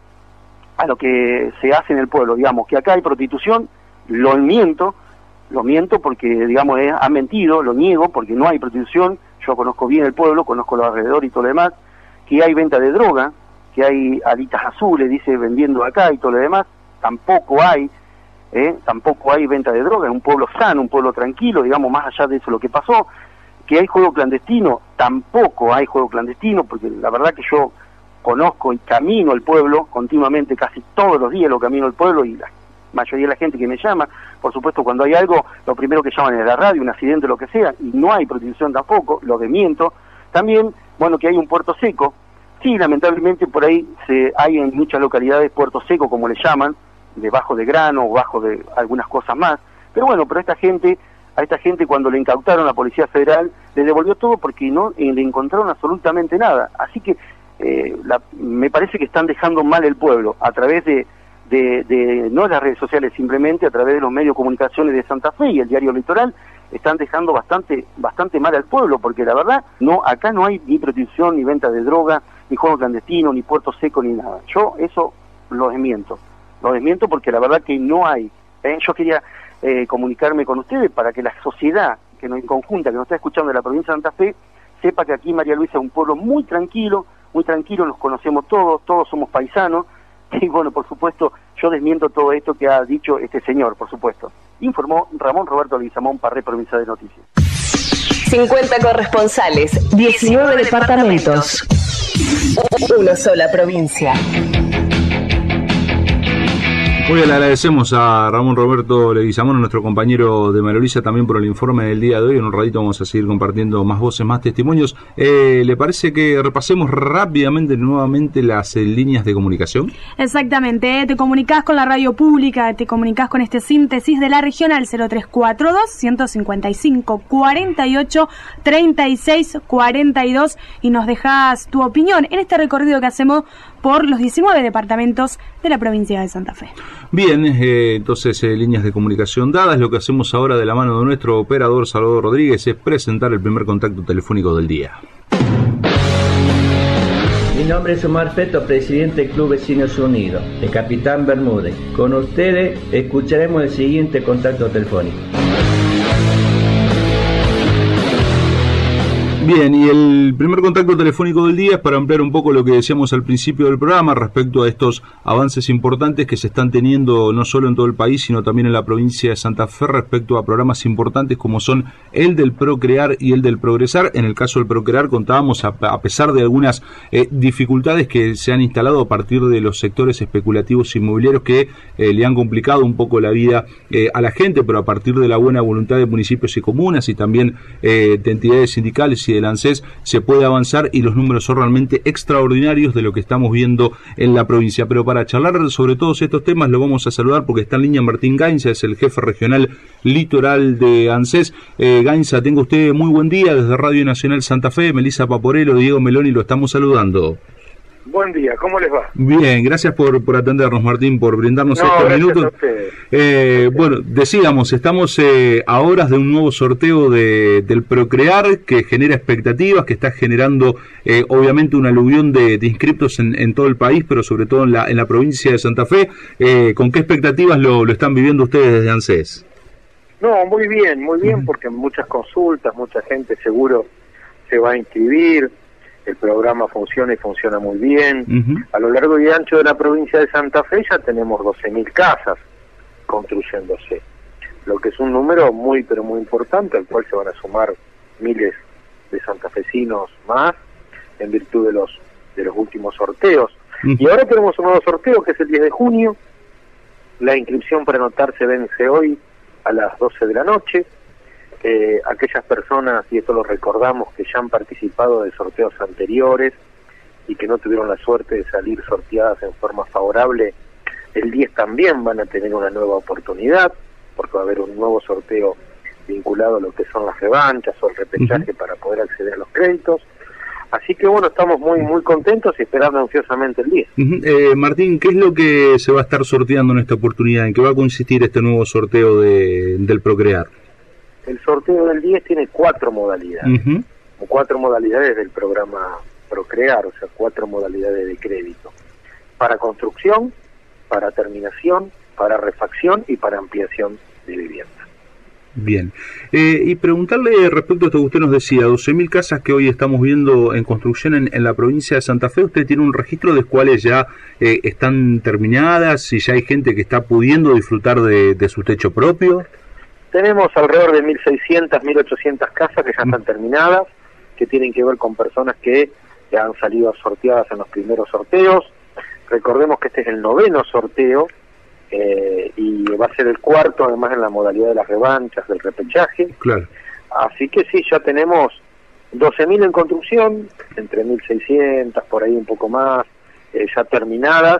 a lo que se hace en el pueblo, digamos, que acá hay prostitución, lo miento, Lo miento porque, digamos, eh, ha mentido, lo niego porque no hay prostitución. Yo conozco bien el pueblo, conozco los alrededores y todo lo demás. Que hay venta de droga, que hay alitas azules, dice, vendiendo acá y todo lo demás. Tampoco hay, eh, tampoco hay venta de droga. Es un pueblo sano, un pueblo tranquilo, digamos, más allá de eso lo que pasó. Que hay juego clandestino, tampoco hay juego clandestino, porque la verdad que yo conozco y camino el pueblo continuamente, casi todos los días lo camino el pueblo, y la mayoría de la gente que me llama, por supuesto, cuando hay algo, lo primero que llaman es la radio, un accidente, lo que sea, y no hay prostitución tampoco, lo desmiento. También, bueno, que hay un puerto seco, sí, lamentablemente por ahí se hay en muchas localidades puerto seco, como le llaman, debajo de grano o bajo de algunas cosas más, pero bueno, pero esta gente, a esta gente cuando le incautaron a la Policía Federal, le devolvió todo porque no eh, le encontraron absolutamente nada, así que eh, la, me parece que están dejando mal el pueblo, a través de De, de no las redes sociales, simplemente a través de los medios de comunicaciones de Santa Fe y el diario Litoral, están dejando bastante bastante mal al pueblo, porque la verdad, no acá no hay ni prostitución, ni venta de droga, ni juego clandestino, ni puerto seco, ni nada. Yo eso lo desmiento, lo desmiento porque la verdad que no hay. ¿eh? Yo quería eh, comunicarme con ustedes para que la sociedad que nos conjunta, que nos está escuchando de la provincia de Santa Fe, sepa que aquí María Luisa es un pueblo muy tranquilo, muy tranquilo, nos conocemos todos, todos somos paisanos, y bueno, por supuesto, yo desmiento todo esto que ha dicho este señor, por supuesto. Informó Ramón Roberto Leguizamón, Parré, Provincia de Noticias. cincuenta corresponsales, diecinueve departamentos, una sola provincia. Hoy le agradecemos a Ramón Roberto Leguizamón, nuestro compañero de María Luisa, también por el informe del día de hoy. En un ratito vamos a seguir compartiendo más voces, más testimonios. Eh, ¿Le parece que repasemos rápidamente nuevamente las eh, líneas de comunicación? Exactamente, ¿eh? Te comunicás con la radio pública, te comunicás con este síntesis de la región al cero tres cuatro dos, ciento cincuenta y cinco, cuarenta y ocho, treinta y seis, cuarenta y dos y nos dejás tu opinión en este recorrido que hacemos por los diecinueve departamentos de la provincia de Santa Fe. Bien, eh, entonces eh, líneas de comunicación dadas. Lo que hacemos ahora de la mano de nuestro operador Salvador Rodríguez es presentar el primer contacto telefónico del día. Mi nombre es Omar Peto, presidente del Club Vecinos Unidos, de Capitán Bermúdez. Con ustedes escucharemos el siguiente contacto telefónico. Bien, y el primer contacto telefónico del día es para ampliar un poco lo que decíamos al principio del programa respecto a estos avances importantes que se están teniendo no solo en todo el país, sino también en la provincia de Santa Fe respecto a programas importantes como son el del Procrear y el del Progresar. En el caso del Procrear contábamos, a, a pesar de algunas eh, dificultades que se han instalado a partir de los sectores especulativos inmobiliarios que eh, le han complicado un poco la vida eh, a la gente, pero a partir de la buena voluntad de municipios y comunas y también eh, de entidades sindicales y del ANSES se puede avanzar y los números son realmente extraordinarios de lo que estamos viendo en la provincia. Pero para charlar sobre todos estos temas lo vamos a saludar porque está en línea Martín Gainza, es el jefe regional litoral de ANSES. Eh, Gainza, tenga usted muy buen día desde Radio Nacional Santa Fe. Melissa Paporelo, Diego Meloni, lo estamos saludando. Buen día, ¿cómo les va? Bien, gracias por, por atendernos, Martín, por brindarnos no, estos minutos. Eh, bueno, decíamos, estamos eh, a horas de un nuevo sorteo de, del Procrear que genera expectativas, que está generando eh, obviamente una aluvión de, de inscriptos en, en todo el país, pero sobre todo en la, en la provincia de Santa Fe. Eh, ¿Con qué expectativas lo, lo están viviendo ustedes desde ANSES? No, muy bien, muy bien, uh-huh. porque muchas consultas, mucha gente seguro se va a inscribir. El programa funciona y funciona muy bien. Uh-huh. A lo largo y ancho de la provincia de Santa Fe ya tenemos doce mil casas construyéndose, lo que es un número muy, pero muy importante, al cual se van a sumar miles de santafesinos más en virtud de los de los últimos sorteos. Uh-huh. Y ahora tenemos un nuevo sorteo que es el diez de junio. La inscripción para anotarse vence hoy a las doce de la noche. Eh, aquellas personas, y esto lo recordamos, que ya han participado de sorteos anteriores y que no tuvieron la suerte de salir sorteadas en forma favorable, el diez también van a tener una nueva oportunidad, porque va a haber un nuevo sorteo vinculado a lo que son las revanchas o el repechaje uh-huh. para poder acceder a los créditos. Así que bueno, estamos muy muy contentos y esperando ansiosamente el diez. Uh-huh. eh, Martín, ¿qué es lo que se va a estar sorteando en esta oportunidad? ¿En qué va a consistir este nuevo sorteo de, del Procrear? El sorteo del diez tiene cuatro modalidades, uh-huh. cuatro modalidades del programa Procrear, o sea, cuatro modalidades de crédito. Para construcción, para terminación, para refacción y para ampliación de vivienda. Bien. Eh, y preguntarle respecto a esto que usted nos decía, doce mil casas que hoy estamos viendo en construcción en, en la provincia de Santa Fe, ¿usted tiene un registro de cuáles ya eh, están terminadas y ya hay gente que está pudiendo disfrutar de, de su techo propio? Tenemos alrededor de mil seiscientas, mil ochocientas casas que ya están terminadas, que tienen que ver con personas que ya han salido sorteadas en los primeros sorteos. Recordemos que este es el noveno sorteo eh, y va a ser el cuarto, además en la modalidad de las revanchas, del repechaje. Claro. Así que sí, ya tenemos doce mil en construcción, entre mil seiscientas, por ahí un poco más, eh, ya terminadas,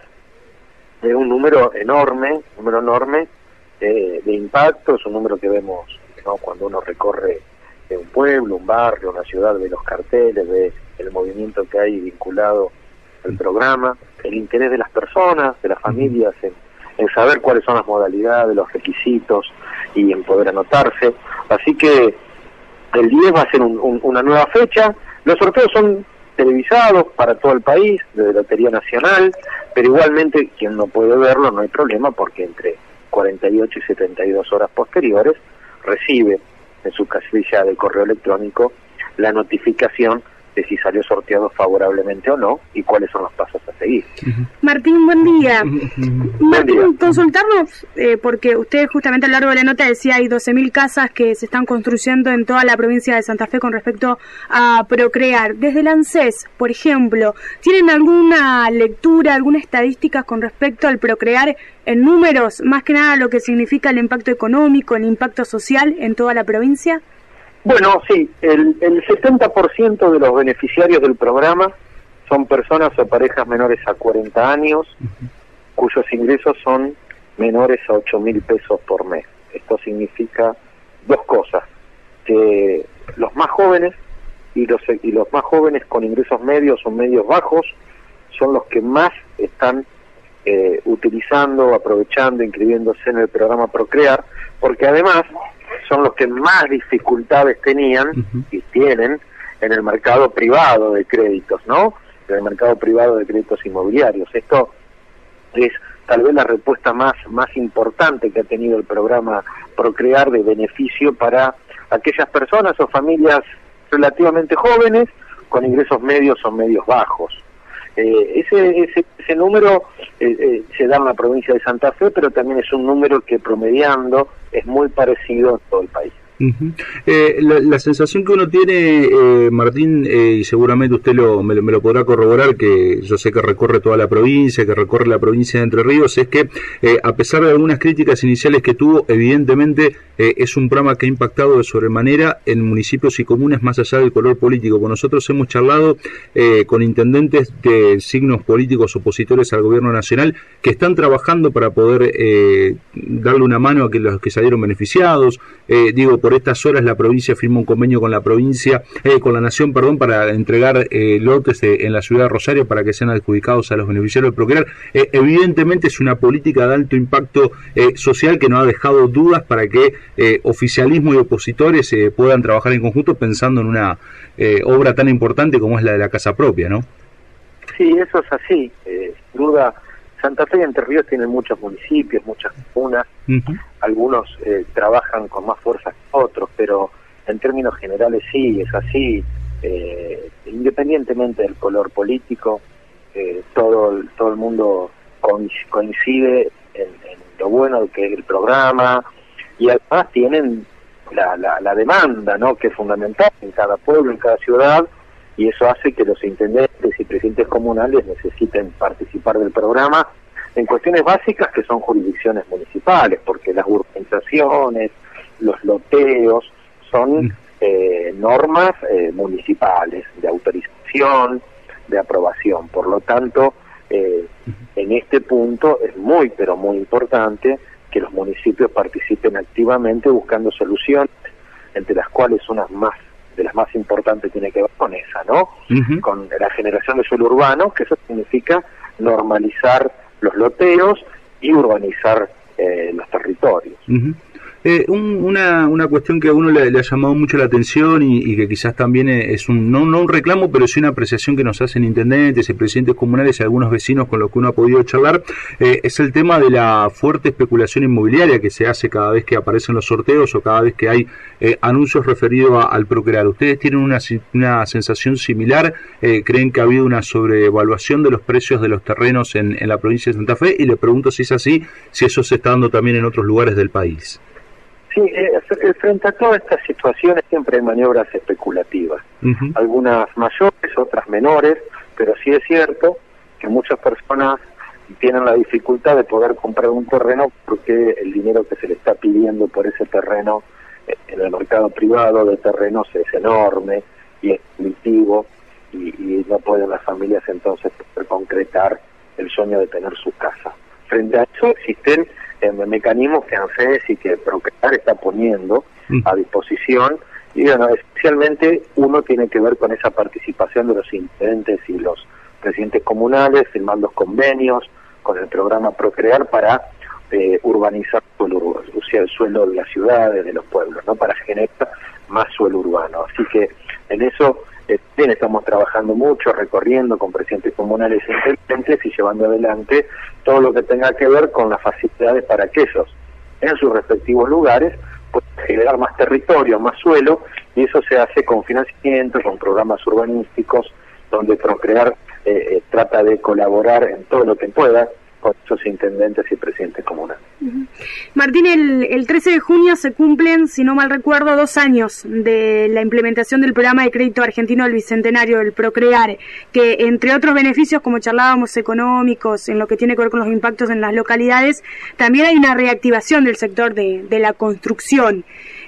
de un número enorme, número enorme, De, de impacto. Es un número que vemos, ¿no?, cuando uno recorre un pueblo, un barrio, una ciudad, ve los carteles, ve el movimiento que hay vinculado al programa, el interés de las personas, de las familias en, en saber cuáles son las modalidades, los requisitos y en poder anotarse. Así que el diez va a ser un, un, una nueva fecha. Los sorteos son televisados para todo el país, desde la Lotería Nacional, pero igualmente quien no puede verlo no hay problema, porque entre cuarenta y ocho y setenta y dos horas posteriores recibe en su casilla de correo electrónico la notificación de si salió sorteado favorablemente o no y cuáles son los pasos a seguir. Martín, buen día. Martín, consultarnos, eh, porque usted justamente a lo largo de la nota decía hay doce mil casas que se están construyendo en toda la provincia de Santa Fe con respecto a Procrear. Desde el ANSES, por ejemplo, ¿tienen alguna lectura, alguna estadística con respecto al Procrear en números, más que nada lo que significa el impacto económico, el impacto social en toda la provincia? Bueno, sí, el, el setenta por ciento de los beneficiarios del programa son personas o parejas menores a cuarenta años, uh-huh. cuyos ingresos son menores a ocho mil pesos por mes. Esto significa dos cosas, que los más jóvenes y los, y los más jóvenes con ingresos medios o medios bajos son los que más están eh, utilizando, aprovechando, inscribiéndose en el programa Procrear, porque además son los que más dificultades tenían uh-huh. y tienen en el mercado privado de créditos, ¿no? En el mercado privado de créditos inmobiliarios. Esto es tal vez la respuesta más, más importante que ha tenido el programa Procrear de beneficio para aquellas personas o familias relativamente jóvenes con ingresos medios o medios bajos. Eh, ese, ese, ese número eh, eh, se da en la provincia de Santa Fe, pero también es un número que promediando es muy parecido en todo el país. Uh-huh. Eh, la, la sensación que uno tiene, eh, Martín, eh, y seguramente usted lo, me, me lo podrá corroborar, que yo sé que recorre toda la provincia, que recorre la provincia de Entre Ríos, es que eh, a pesar de algunas críticas iniciales que tuvo, evidentemente eh, es un programa que ha impactado de sobremanera en municipios y comunes más allá del color político. Pues nosotros hemos charlado eh, con intendentes de signos políticos opositores al gobierno nacional que están trabajando para poder eh, darle una mano a que los que salieron beneficiados. Eh, digo, por estas horas la provincia firmó un convenio con la provincia, eh, con la nación, perdón, para entregar eh, lotes eh, en la ciudad de Rosario para que sean adjudicados a los beneficiarios de Procrear. Eh, evidentemente es una política de alto impacto eh, social que no ha dejado dudas para que eh, oficialismo y opositores eh, puedan trabajar en conjunto pensando en una eh, obra tan importante como es la de la casa propia, ¿no? Sí, eso es así. Eh, sin duda, Santa Fe y Entre Ríos tienen muchos municipios, muchas comunas. Uh-huh. Algunos eh, trabajan con más fuerza que otros, pero en términos generales sí, es así. Eh, independientemente del color político, eh, todo, todo el mundo coincide en, en lo bueno que es el programa, y además tienen la, la, la demanda, ¿no?, que es fundamental en cada pueblo, en cada ciudad, y eso hace que los intendentes y presidentes comunales necesiten participar del programa en cuestiones básicas que son jurisdicciones municipales, porque las urbanizaciones, los loteos, son eh, normas eh, municipales de autorización, de aprobación. Por lo tanto, eh, en este punto es muy, pero muy importante que los municipios participen activamente buscando soluciones, entre las cuales unas más de las más importantes tiene que ver con esa, ¿no? Uh-huh. Con la generación de suelo urbano, que eso significa normalizar los loteos y urbanizar eh, los territorios. Uh-huh. Eh, un, una, una cuestión que a uno le, le ha llamado mucho la atención y, y que quizás también es un no, no un reclamo, pero sí una apreciación que nos hacen intendentes y presidentes comunales y algunos vecinos con los que uno ha podido charlar, eh, es el tema de la fuerte especulación inmobiliaria que se hace cada vez que aparecen los sorteos o cada vez que hay eh, anuncios referidos a, al Procrear. ¿Ustedes tienen una, una sensación similar? Eh, ¿Creen que ha habido una sobrevaluación de los precios de los terrenos en, en la provincia de Santa Fe? Y le pregunto si es así, si eso se está dando también en otros lugares del país. Sí, eh, frente a todas estas situaciones siempre hay maniobras especulativas, uh-huh. algunas mayores, otras menores, pero sí es cierto que muchas personas tienen la dificultad de poder comprar un terreno porque el dinero que se le está pidiendo por ese terreno eh, en el mercado privado de terrenos es enorme y es primitivo y, y no pueden las familias entonces poder concretar el sueño de tener su casa. Frente a eso existen eh, mecanismos que ANSES y que Procrear está poniendo a disposición, y bueno, especialmente uno tiene que ver con esa participación de los intendentes y los presidentes comunales, firmando convenios con el programa Procrear para eh, urbanizar el, suelo, el suelo de las ciudades, de los pueblos, ¿no?, para generar más suelo urbano. Así que en eso eh, bien estamos trabajando mucho, recorriendo con presidentes comunales e intendentes y llevando adelante todo lo que tenga que ver con las facilidades para que ellos, en sus respectivos lugares, puede generar más territorio, más suelo, y eso se hace con financiamiento, con programas urbanísticos, donde Procrear eh, eh, trata de colaborar en todo lo que pueda con sus intendentes y presidentes comunales. Uh-huh. Martín, el, el trece de junio se cumplen, si no mal recuerdo, dos años de la implementación del programa de crédito argentino del Bicentenario, del Procrear, que entre otros beneficios, como charlábamos, económicos, en lo que tiene que ver con los impactos en las localidades, también hay una reactivación del sector de, de la construcción.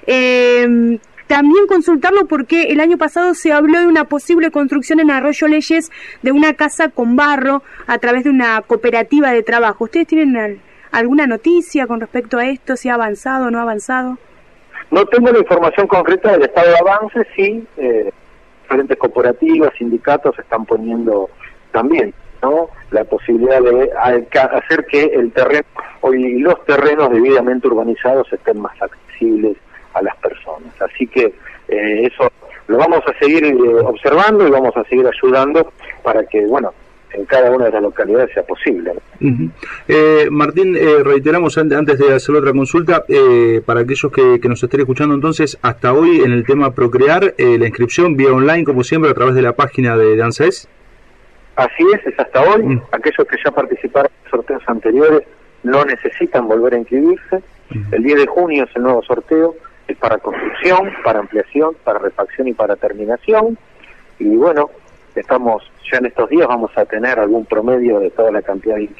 Eh, También consultarlo porque el año pasado se habló de una posible construcción en Arroyo Leyes de una casa con barro a través de una cooperativa de trabajo. ¿Ustedes tienen al, alguna noticia con respecto a esto? ¿Si ha avanzado o no ha avanzado? No tengo la información concreta del estado de avance, sí. Eh, diferentes cooperativas, sindicatos están poniendo también, ¿no?, la posibilidad de hacer que el terreno y los terrenos debidamente urbanizados estén más accesibles a las personas. Así que eh, eso lo vamos a seguir eh, observando y vamos a seguir ayudando para que, bueno, en cada una de las localidades sea posible, ¿no? Uh-huh. eh, Martín, eh, reiteramos antes de hacer otra consulta, eh, para aquellos que, que nos estén escuchando, entonces, hasta hoy en el tema Procrear, eh, la inscripción vía online, como siempre, a través de la página de, de ANSES. Así es, es hasta hoy. Uh-huh. Aquellos que ya participaron en sorteos anteriores no necesitan volver a inscribirse. Uh-huh. El diez de junio es el nuevo sorteo. Es para construcción, para ampliación, para refacción y para terminación. Y bueno, estamos ya en estos días, vamos a tener algún promedio de toda la cantidad de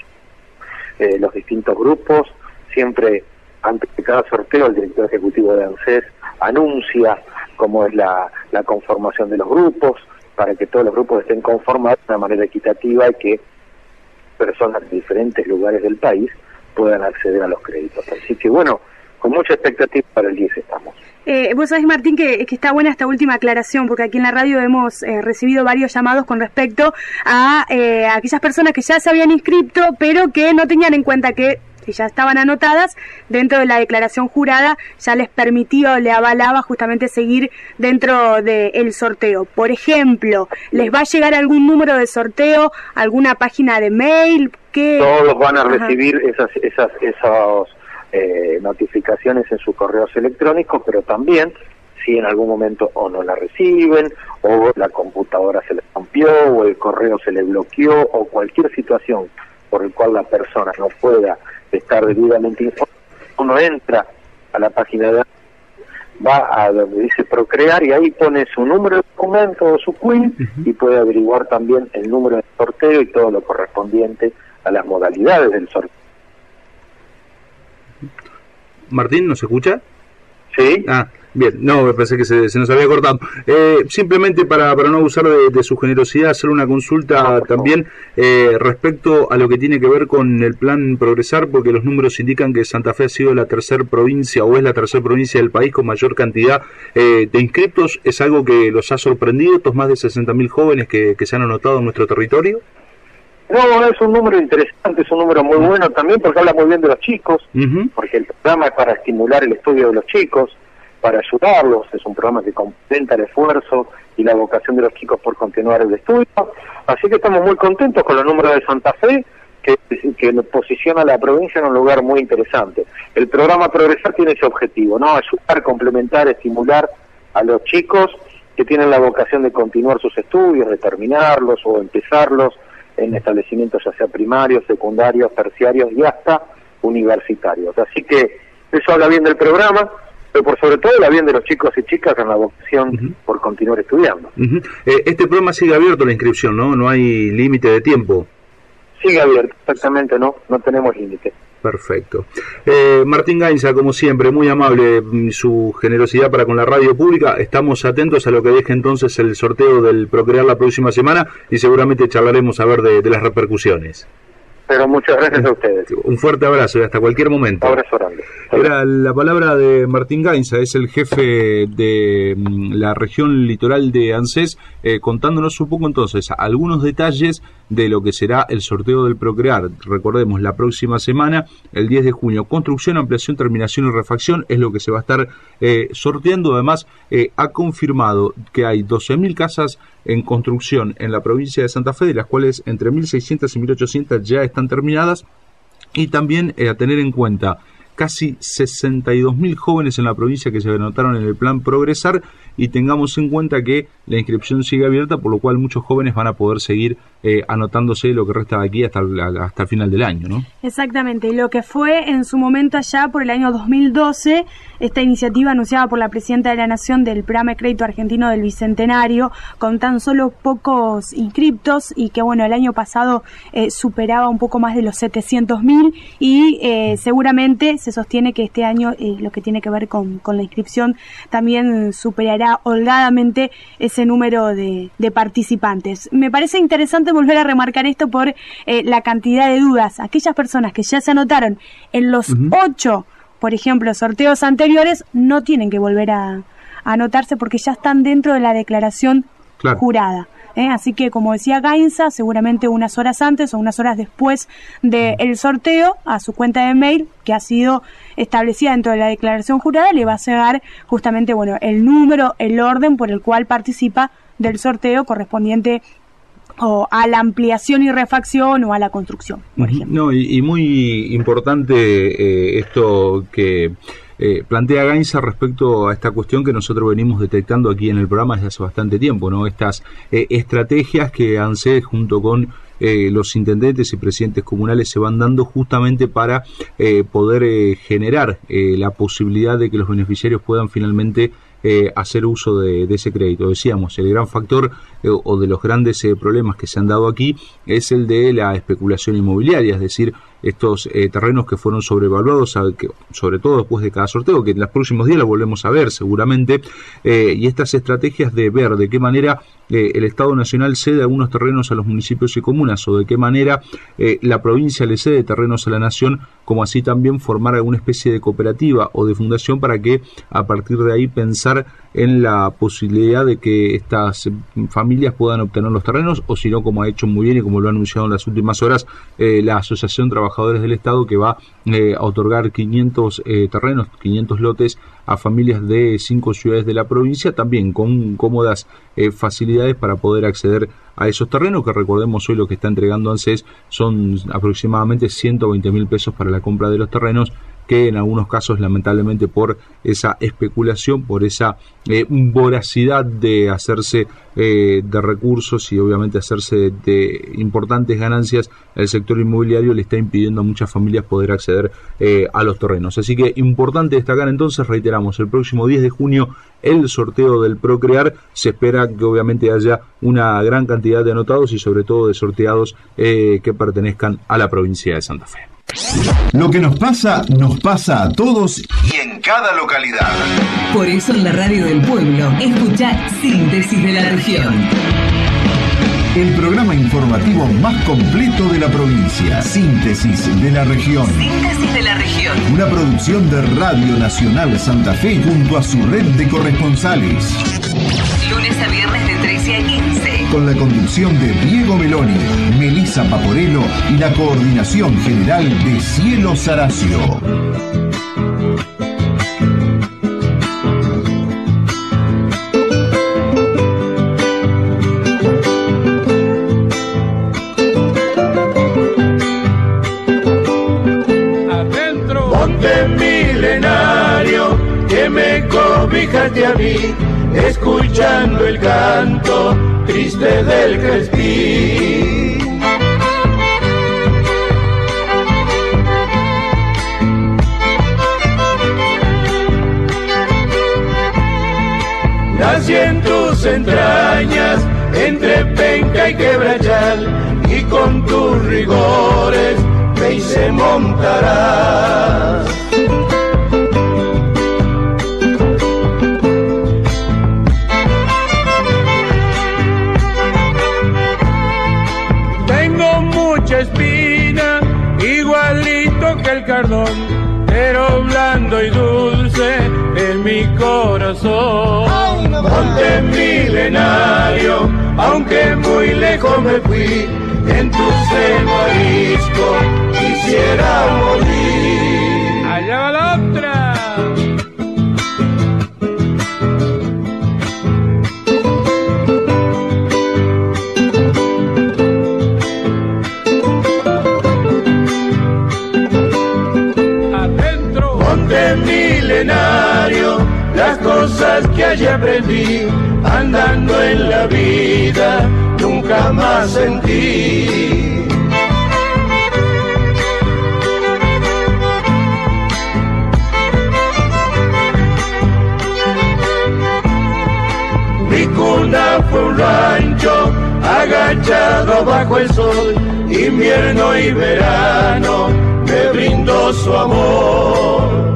eh, los distintos grupos. Siempre, antes de cada sorteo, el director ejecutivo de ANSES anuncia cómo es la, la conformación de los grupos, para que todos los grupos estén conformados de una manera equitativa y que personas de diferentes lugares del país puedan acceder a los créditos. Así que bueno, con mucha expectativa para el diez estamos. Eh, vos sabés, Martín, que, que está buena esta última aclaración, porque aquí en la radio hemos eh, recibido varios llamados con respecto a eh, aquellas personas que ya se habían inscrito, pero que no tenían en cuenta que si ya estaban anotadas, dentro de la declaración jurada ya les permitió, le avalaba justamente seguir dentro del sorteo. Por ejemplo, ¿les va a llegar algún número de sorteo, alguna página de mail? ¿Qué? Todos van a recibir esas, esas, esos... Eh, notificaciones en sus correos electrónicos, pero también si en algún momento o no la reciben, o la computadora se les rompió, o el correo se les bloqueó, o cualquier situación por el cual la persona no pueda estar debidamente informada, uno entra a la página de va a donde dice Procrear y ahí pone su número de documento o su C U I N, uh-huh, y puede averiguar también el número de sorteo y todo lo correspondiente a las modalidades del sorteo. Martín, ¿nos escucha? Sí. Ah, bien, no, me parece que se, se nos había cortado. Eh, simplemente para, para no abusar de, de su generosidad, hacer una consulta no, también eh, respecto a lo que tiene que ver con el plan Progresar, porque los números indican que Santa Fe ha sido la tercera provincia o es la tercera provincia del país con mayor cantidad eh, de inscriptos. ¿Es algo que los ha sorprendido, estos más de sesenta mil jóvenes que, que se han anotado en nuestro territorio? No, es un número interesante, es un número muy bueno también porque habla muy bien de los chicos, uh-huh, porque el programa es para estimular el estudio de los chicos, para ayudarlos, es un programa que complementa el esfuerzo y la vocación de los chicos por continuar el estudio, así que estamos muy contentos con los números de Santa Fe, que, que posiciona a la provincia en un lugar muy interesante. El programa Progresar tiene ese objetivo, ¿no? Ayudar, complementar, estimular a los chicos que tienen la vocación de continuar sus estudios, de terminarlos o empezarlos, en establecimientos ya sea primarios, secundarios, terciarios y hasta universitarios. Así que eso habla bien del programa, pero por sobre todo habla bien de los chicos y chicas en la vocación uh-huh, por continuar estudiando. Uh-huh. Eh, este programa sigue abierto la inscripción, ¿no? No hay límite de tiempo. Sigue abierto, exactamente, no, no tenemos límite. Perfecto. Eh, Martín Gainza, como siempre, muy amable su generosidad para con la radio pública. Estamos atentos a lo que deje entonces el sorteo del Procrear la próxima semana y seguramente charlaremos a ver de, de las repercusiones. Pero muchas gracias a ustedes. Un fuerte abrazo y hasta cualquier momento. Abrazo grande. Era la palabra de Martín Gainza, es el jefe de la región litoral de ANSES, eh, contándonos un poco entonces algunos detalles de lo que será el sorteo del Procrear. Recordemos, la próxima semana, el diez de junio, construcción, ampliación, terminación y refacción es lo que se va a estar eh, sorteando. Además, eh, ha confirmado que hay doce mil casas en construcción en la provincia de Santa Fe, de las cuales entre mil seiscientas y mil ochocientas ya están terminadas, y también eh, a tener en cuenta casi sesenta y dos mil jóvenes en la provincia que se anotaron en el plan Progresar, y tengamos en cuenta que la inscripción sigue abierta, por lo cual muchos jóvenes van a poder seguir eh, anotándose lo que resta de aquí hasta el, hasta el final del año, ¿no? Exactamente, y lo que fue en su momento allá por el año dos mil doce, esta iniciativa anunciada por la Presidenta de la Nación del Programa de Crédito Argentino del Bicentenario, con tan solo pocos inscriptos, y que bueno, el año pasado eh, superaba un poco más de los setecientos mil, y eh, seguramente se sostiene que este año eh, lo que tiene que ver con, con la inscripción también superará holgadamente ese número de, de participantes. Me parece interesante volver a remarcar esto por eh, la cantidad de dudas. Aquellas personas que ya se anotaron en los uh-huh. ocho, por ejemplo, sorteos anteriores, no tienen que volver a, a anotarse porque ya están dentro de la declaración claro. jurada. ¿Eh? Así que, como decía Gainza, seguramente unas horas antes o unas horas después del sorteo, a su cuenta de mail, que ha sido establecida dentro de la declaración jurada, le va a llegar justamente bueno el número, el orden por el cual participa del sorteo correspondiente o a la ampliación y refacción o a la construcción, por ejemplo. No, y, y muy importante eh, esto que eh, plantea Gainza respecto a esta cuestión que nosotros venimos detectando aquí en el programa desde hace bastante tiempo, ¿no? Estas eh, estrategias que ANSES junto con eh, los intendentes y presidentes comunales se van dando justamente para eh, poder eh, generar eh, la posibilidad de que los beneficiarios puedan finalmente Eh, hacer uso de, de ese crédito. Decíamos, el gran factor eh, o de los grandes eh, problemas que se han dado aquí es el de la especulación inmobiliaria, es decir, estos eh, terrenos que fueron sobrevaluados, que, sobre todo después de cada sorteo, que en los próximos días lo volvemos a ver seguramente, eh, y estas estrategias de ver de qué manera eh, el Estado Nacional cede algunos terrenos a los municipios y comunas, o de qué manera eh, la provincia le cede terrenos a la Nación, como así también formar alguna especie de cooperativa o de fundación para que a partir de ahí pensar en la posibilidad de que estas familias puedan obtener los terrenos, o si no, como ha hecho muy bien y como lo ha anunciado en las últimas horas eh, la Asociación Trabajadores del Estado, que va eh, a otorgar quinientos eh, terrenos, quinientos lotes a familias de cinco ciudades de la provincia, también con cómodas eh, facilidades para poder acceder a esos terrenos, que recordemos hoy lo que está entregando ANSES son aproximadamente ciento veinte mil pesos para la compra de los terrenos, que en algunos casos lamentablemente por esa especulación, por esa eh, voracidad de hacerse eh, de recursos y obviamente hacerse de, de importantes ganancias, el sector inmobiliario le está impidiendo a muchas familias poder acceder eh, a los terrenos. Así que importante destacar entonces, reiteramos, el próximo diez de junio el sorteo del Procrear, se espera que obviamente haya una gran cantidad de anotados y sobre todo de sorteados eh, que pertenezcan a la provincia de Santa Fe. Lo que nos pasa, nos pasa a todos y en cada localidad. Por eso en la radio del pueblo, escucha Síntesis de la Región. El programa informativo más completo de la provincia. Síntesis de la Región. Síntesis de la Región. Una producción de Radio Nacional Santa Fe junto a su red de corresponsales. Lunes a viernes de trece a quince. Con la conducción de Diego Meloni, Melissa Paporello y la coordinación general de Cielo Saracio. Adentro, monte milenario que me cobijaste a mí, escuchando el canto triste del Crespín. Nací en tus entrañas, entre penca y quebrachal, y con tus rigores me hice montarás. Espina, igualito que el cardón, pero blando y dulce en mi corazón. Monte milenario, aunque muy lejos me fui, en tu seno arisco quisiera morir. Allá va la otra. calle aprendí, andando en la vida, nunca más sentí. Mi cuna fue un rancho, agachado bajo el sol, invierno y verano me brindó su amor.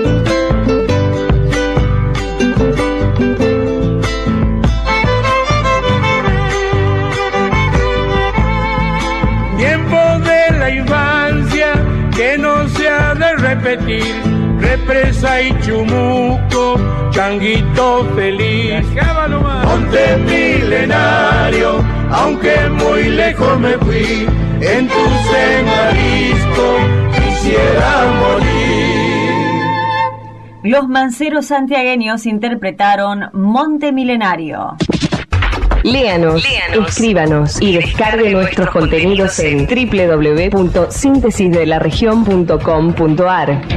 Tiempo de la infancia que no se ha de repetir, represa y chumuco, changuito feliz, monte milenario, aunque muy lejos me fui, en tu Marisco quisiera morir. Los manceros santiagueños interpretaron Monte Milenario. Léanos, Léanos, escríbanos y descargue nuestros contenidos en doble u doble u doble u punto síntesis de la región punto com punto a r.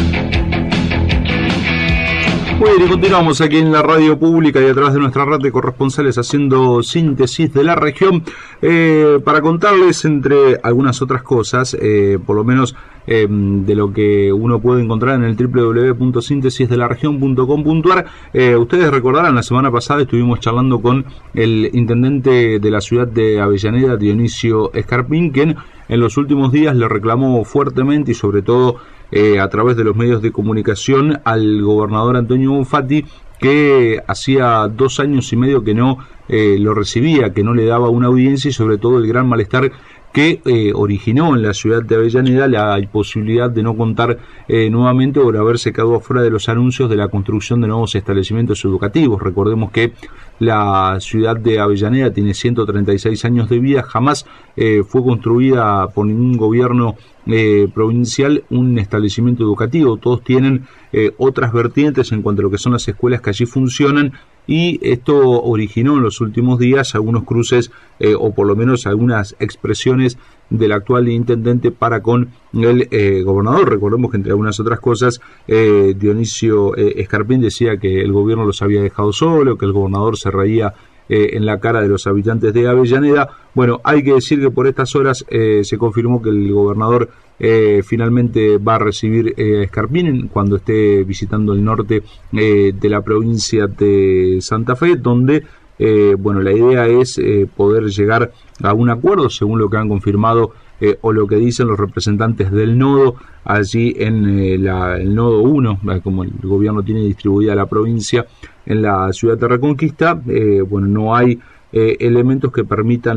Bueno, y continuamos aquí en la radio pública y a través de nuestra red de corresponsales haciendo síntesis de la región eh, para contarles, entre algunas otras cosas, eh, por lo menos eh, de lo que uno puede encontrar en el doble u doble u doble u punto síntesis de la región punto com punto a r. Eh, ustedes recordarán, la semana pasada estuvimos charlando con el intendente de la ciudad de Avellaneda, Dionisio Escarpín, quien en los últimos días le reclamó fuertemente y sobre todo Eh, a través de los medios de comunicación al gobernador Antonio Bonfatti, que hacía dos años y medio que no eh, lo recibía, que no le daba una audiencia, y sobre todo el gran malestar que eh, originó en la ciudad de Avellaneda la imposibilidad de no contar eh, nuevamente por haberse quedado afuera de los anuncios de la construcción de nuevos establecimientos educativos. Recordemos que la ciudad de Avellaneda tiene ciento treinta y seis años de vida, jamás eh, fue construida por ningún gobierno eh, provincial un establecimiento educativo. Todos tienen eh, otras vertientes en cuanto a lo que son las escuelas que allí funcionan, y esto originó en los últimos días algunos cruces eh, o por lo menos algunas expresiones del actual intendente para con el eh, gobernador. Recordemos que entre algunas otras cosas eh, Dionisio eh, Escarpín decía que el gobierno los había dejado solo, que el gobernador se reía eh, en la cara de los habitantes de Avellaneda. Bueno, hay que decir que por estas horas eh, se confirmó que el gobernador Eh, finalmente va a recibir eh, a Escarpín cuando esté visitando el norte eh, de la provincia de Santa Fe, donde eh, bueno, la idea es eh, poder llegar a un acuerdo, según lo que han confirmado eh, o lo que dicen los representantes del nodo allí en eh, la, el nodo uno, eh, como el gobierno tiene distribuida la provincia en la ciudad de Reconquista. Eh, bueno, no hay Eh, elementos que permitan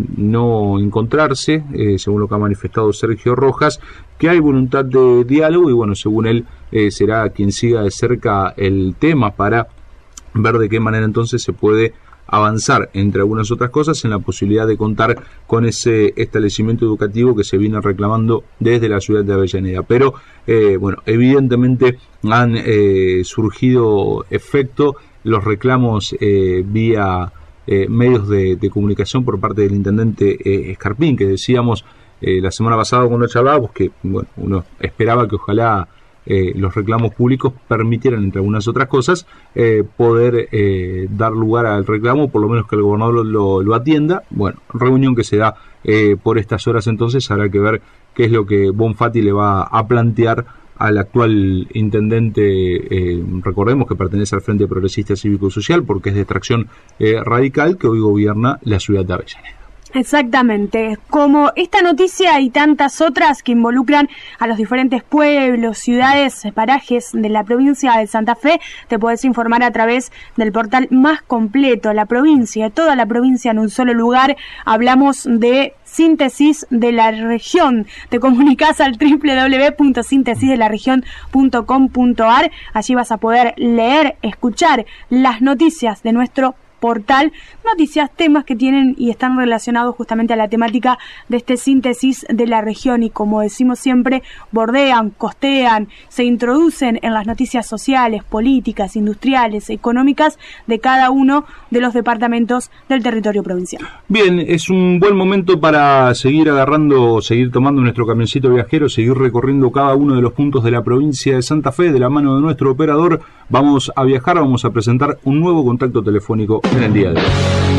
no encontrarse, eh, según lo que ha manifestado Sergio Rojas, que hay voluntad de diálogo y bueno, según él eh, será quien siga de cerca el tema para ver de qué manera entonces se puede avanzar, entre algunas otras cosas, en la posibilidad de contar con ese establecimiento educativo que se viene reclamando desde la ciudad de Avellaneda. Pero eh, bueno, evidentemente han eh, surgido efecto los reclamos eh, vía Eh, medios de, de comunicación por parte del intendente eh, Escarpín, que decíamos eh, la semana pasada cuando charlábamos que bueno, uno esperaba que ojalá eh, los reclamos públicos permitieran, entre algunas otras cosas, eh, poder eh, dar lugar al reclamo, por lo menos que el gobernador lo, lo atienda. Bueno, reunión que se da eh, por estas horas, entonces habrá que ver qué es lo que Bonfatti le va a plantear al actual intendente, eh, recordemos que pertenece al Frente Progresista Cívico y Social, porque es de extracción eh, radical, que hoy gobierna la ciudad de Avellaneda. Exactamente, como esta noticia y tantas otras que involucran a los diferentes pueblos, ciudades, parajes de la provincia de Santa Fe, te podés informar a través del portal más completo, la provincia, toda la provincia en un solo lugar. Hablamos de síntesis de la región. Te comunicas al doble u doble u doble u punto síntesis de la región punto com punto a r. Allí vas a poder leer, escuchar las noticias de nuestro portal noticias, temas que tienen y están relacionados justamente a la temática de este síntesis de la región y, como decimos siempre, bordean, costean, se introducen en las noticias sociales, políticas, industriales, económicas de cada uno de los departamentos del territorio provincial. Bien, es un buen momento para seguir agarrando, seguir tomando nuestro camioncito viajero, seguir recorriendo cada uno de los puntos de la provincia de Santa Fe de la mano de nuestro operador. Vamos a viajar, vamos a presentar un nuevo contacto telefónico en el día de hoy.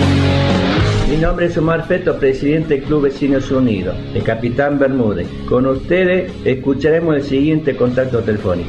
Mi nombre es Omar Feto, presidente del Club Vecinos Unidos, de Capitán Bermúdez. Con ustedes escucharemos el siguiente contacto telefónico.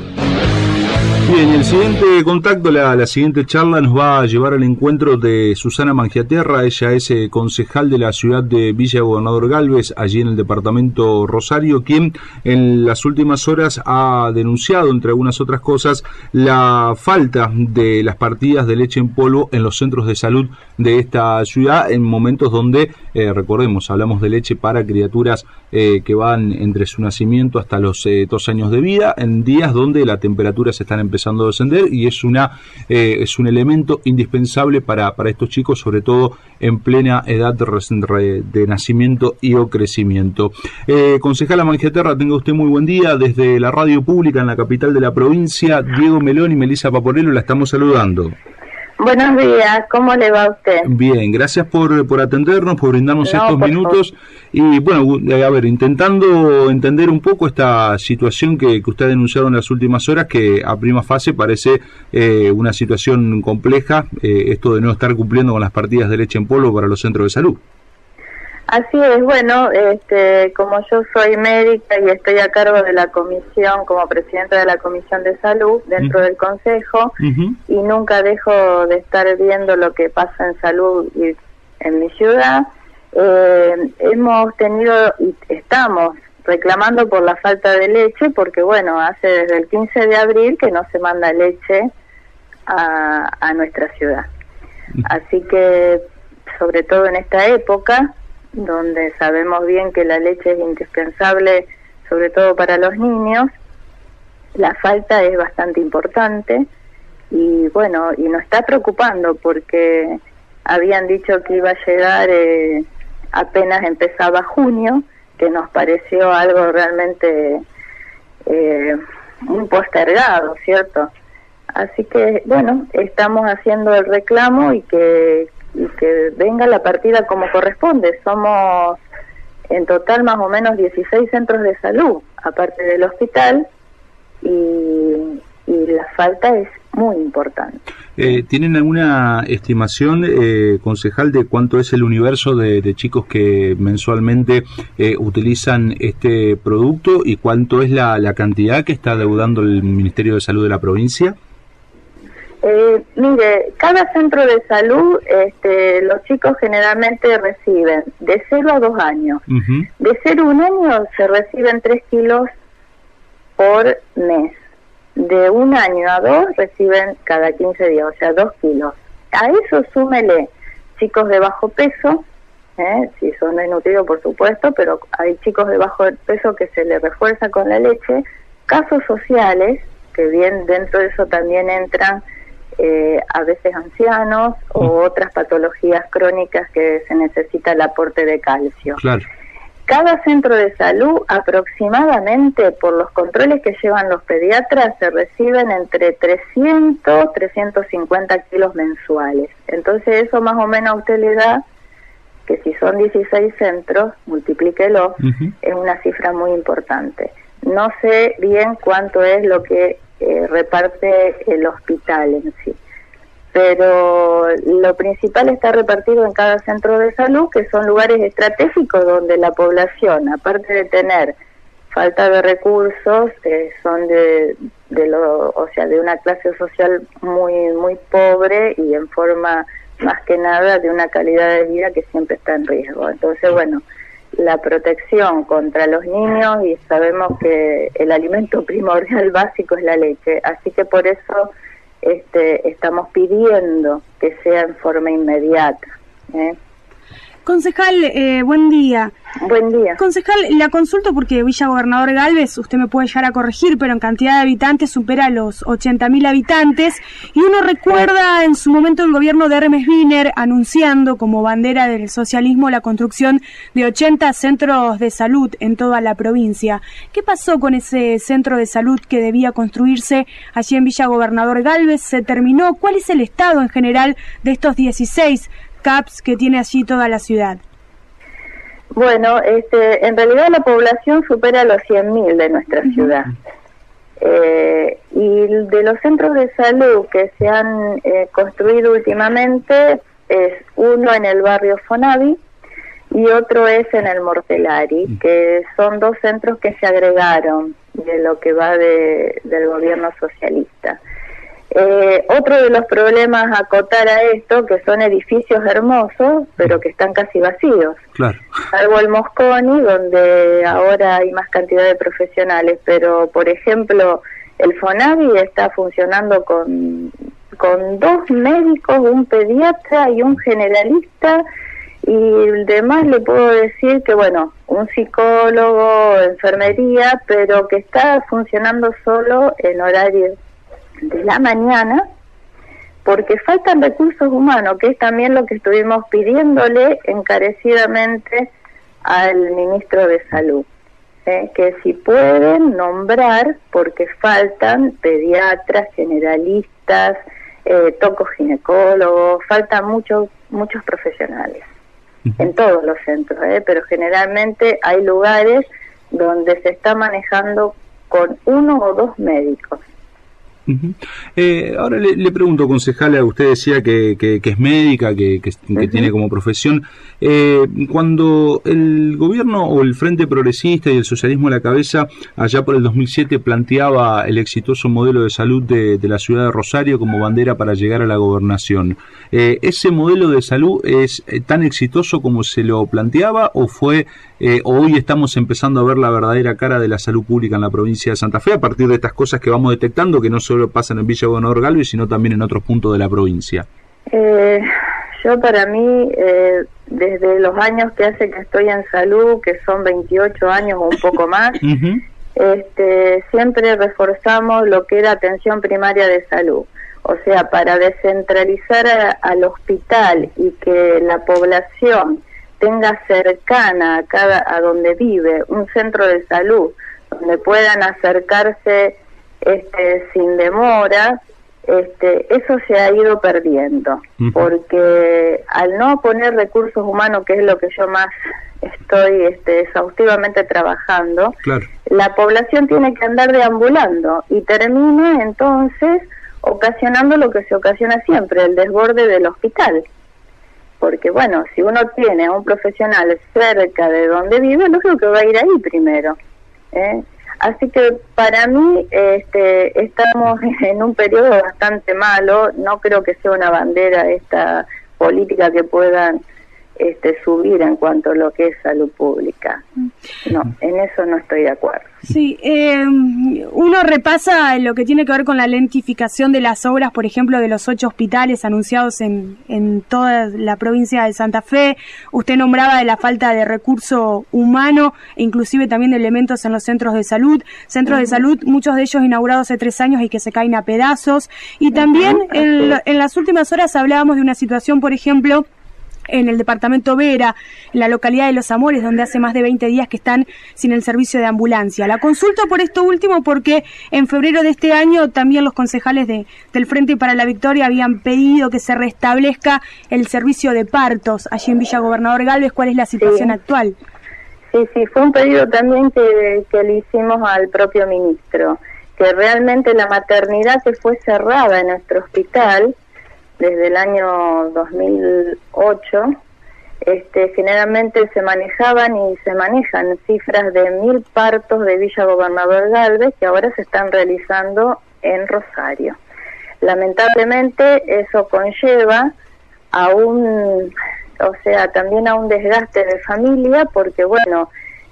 Bien, el siguiente contacto, la, la siguiente charla nos va a llevar al encuentro de Susana Mangiaterra. Ella es eh, concejal de la ciudad de Villa Gobernador Galvez, allí en el departamento Rosario, quien en las últimas horas ha denunciado, entre algunas otras cosas, la falta de las partidas de leche en polvo en los centros de salud de esta ciudad, en momentos donde, eh, recordemos, hablamos de leche para criaturas eh, que van entre su nacimiento hasta los eh, dos años de vida, en días donde la temperatura se están empezando empezando a descender y es una eh, es un elemento indispensable para, para estos chicos, sobre todo en plena edad de, de nacimiento y o crecimiento. Eh, concejala Mangiaterra, tenga usted muy buen día. Desde la radio pública en la capital de la provincia, Diego Melón y Melisa Paporello la estamos saludando. Buenos días, ¿cómo le va a usted? Bien, gracias por, por atendernos, por brindarnos no, estos por minutos favor. Y bueno, a ver, intentando entender un poco esta situación que, que usted ha denunciado en las últimas horas, que a prima fase parece eh, una situación compleja, eh, esto de no estar cumpliendo con las partidas de leche en polvo para los centros de salud. Así es, bueno, este, como yo soy médica y estoy a cargo de la comisión, como presidenta de la Comisión de Salud dentro uh-huh. del Consejo, uh-huh. y nunca dejo de estar viendo lo que pasa en salud y en mi ciudad, eh, hemos tenido y estamos reclamando por la falta de leche, porque bueno, hace desde el quince de abril que no se manda leche a, a nuestra ciudad. Uh-huh. Así que, sobre todo en esta época, donde sabemos bien que la leche es indispensable, sobre todo para los niños, la falta es bastante importante y bueno, y nos está preocupando porque habían dicho que iba a llegar eh, apenas empezaba junio, que nos pareció algo realmente eh, muy postergado, ¿cierto? Así que bueno, estamos haciendo el reclamo y que y que venga la partida como corresponde. Somos en total más o menos dieciséis centros de salud, aparte del hospital, y, y la falta es muy importante. Eh, ¿Tienen alguna estimación, eh, concejal, de cuánto es el universo de, de chicos que mensualmente eh, utilizan este producto y cuánto es la, la cantidad que está deudando el Ministerio de Salud de la provincia? Eh, mire, cada centro de salud, este, los chicos generalmente reciben de cero a dos años. Uh-huh. De cero a un año se reciben tres kilos por mes. De un año a dos reciben cada quince días, o sea, dos kilos. A eso súmele chicos de bajo peso, ¿eh? Si son desnutridos por supuesto, pero hay chicos de bajo peso que se les refuerza con la leche. Casos sociales, que bien dentro de eso también entran Eh, a veces ancianos o otras patologías crónicas que se necesita el aporte de calcio. Claro. Cada centro de salud aproximadamente, por los controles que llevan los pediatras, se reciben entre trescientos, trescientos cincuenta kilos mensuales. Entonces eso más o menos a usted le da que si son dieciséis centros, multiplíquelo, uh-huh. es una cifra muy importante. No sé bien cuánto es lo que Eh, reparte el hospital en sí, pero lo principal está repartido en cada centro de salud, que son lugares estratégicos donde la población, aparte de tener falta de recursos, eh, son de, de lo, o sea, de una clase social muy muy pobre y en forma más que nada de una calidad de vida que siempre está en riesgo. Entonces, bueno, la protección contra los niños, y sabemos que el alimento primordial básico es la leche, así que por eso este, estamos pidiendo que sea en forma inmediata, ¿eh? Concejal, eh, buen día. Buen día. Concejal, la consulto porque Villa Gobernador Galvez, usted me puede llegar a corregir, pero en cantidad de habitantes supera los ochenta mil habitantes, y uno recuerda en su momento el gobierno de Hermes Wiener anunciando como bandera del socialismo la construcción de ochenta centros de salud en toda la provincia. ¿Qué pasó con ese centro de salud que debía construirse allí en Villa Gobernador Galvez? ¿Se terminó? ¿Cuál es el estado en general de estos dieciséis C A Ps que tiene allí toda la ciudad? Bueno, este, en realidad la población supera los cien mil de nuestra uh-huh. ciudad. Eh, y de los centros de salud que se han eh, construido últimamente, es uno en el barrio Fonavi y otro es en el Mortelari, uh-huh. que son dos centros que se agregaron de lo que va de, del gobierno socialista. Eh, otro de los problemas a acotar a esto, que son edificios hermosos, pero que están casi vacíos. Claro. Salvo el Mosconi, donde ahora hay más cantidad de profesionales, pero por ejemplo, el Fonavi está funcionando con, con dos médicos, un pediatra y un generalista, y demás le puedo decir que, bueno, un psicólogo, enfermería, pero que está funcionando solo en horario de la mañana, porque faltan recursos humanos, que es también lo que estuvimos pidiéndole encarecidamente al ministro de Salud, ¿eh? que si pueden nombrar, porque faltan pediatras, generalistas, eh, tocoginecólogos, faltan muchos muchos profesionales en todos los centros, ¿eh? pero generalmente hay lugares donde se está manejando con uno o dos médicos. Uh-huh. Eh, ahora le, le pregunto, concejala, usted decía que, que, que es médica, que, que, que uh-huh. tiene como profesión. Eh, cuando el gobierno o el Frente Progresista y el socialismo a la cabeza, allá por el dos mil siete, planteaba el exitoso modelo de salud de, de la ciudad de Rosario como bandera para llegar a la gobernación, eh, ¿ese modelo de salud es tan exitoso como se lo planteaba o fue eh, hoy estamos empezando a ver la verdadera cara de la salud pública en la provincia de Santa Fe a partir de estas cosas que vamos detectando, que no solo pasan en Villa Gobernador Galvez, sino también en otros puntos de la provincia? Eh, yo para mí, eh, desde los años que hace que estoy en salud, que son veintiocho años o un poco más, uh-huh. este, siempre reforzamos lo que era atención primaria de salud. O sea, para descentralizar a, al hospital y que la población tenga cercana a cada a donde vive un centro de salud, donde puedan acercarse este, sin demora, este, eso se ha ido perdiendo, uh-huh. porque al no poner recursos humanos, que es lo que yo más estoy este, exhaustivamente trabajando, claro. la población tiene que andar deambulando y termina entonces ocasionando lo que se ocasiona siempre, el desborde del hospital. Porque bueno, si uno tiene a un profesional cerca de donde vive, lógico que va a ir ahí primero, ¿eh? Así que para mí este, estamos en un periodo bastante malo. No creo que sea una bandera esta política que puedan este, subir en cuanto a lo que es salud pública. No, en eso no estoy de acuerdo. Sí, eh, uno repasa lo que tiene que ver con la lentificación de las obras, por ejemplo, de los ocho hospitales anunciados en, en toda la provincia de Santa Fe. Usted nombraba de la falta de recurso humano, e inclusive también de elementos en los centros de salud. Centros uh-huh. de salud, muchos de ellos inaugurados hace tres años y que se caen a pedazos. Y también uh-huh. en, en las últimas horas hablábamos de una situación, por ejemplo, en el departamento Vera, en la localidad de Los Amores, donde hace más de veinte días que están sin el servicio de ambulancia. La consulta por esto último porque en febrero de este año también los concejales de, del Frente para la Victoria habían pedido que se restablezca el servicio de partos allí en Villa Gobernador Galvez. ¿Cuál es la situación sí. actual? Sí, sí, fue un pedido también que, que le hicimos al propio ministro, que realmente la maternidad que fue cerrada en nuestro hospital desde el año dos mil ocho, este, generalmente se manejaban y se manejan cifras de mil partos de Villa Gobernador Galvez que ahora se están realizando en Rosario. Lamentablemente eso conlleva a un, o sea, también a un desgaste de familia, porque bueno,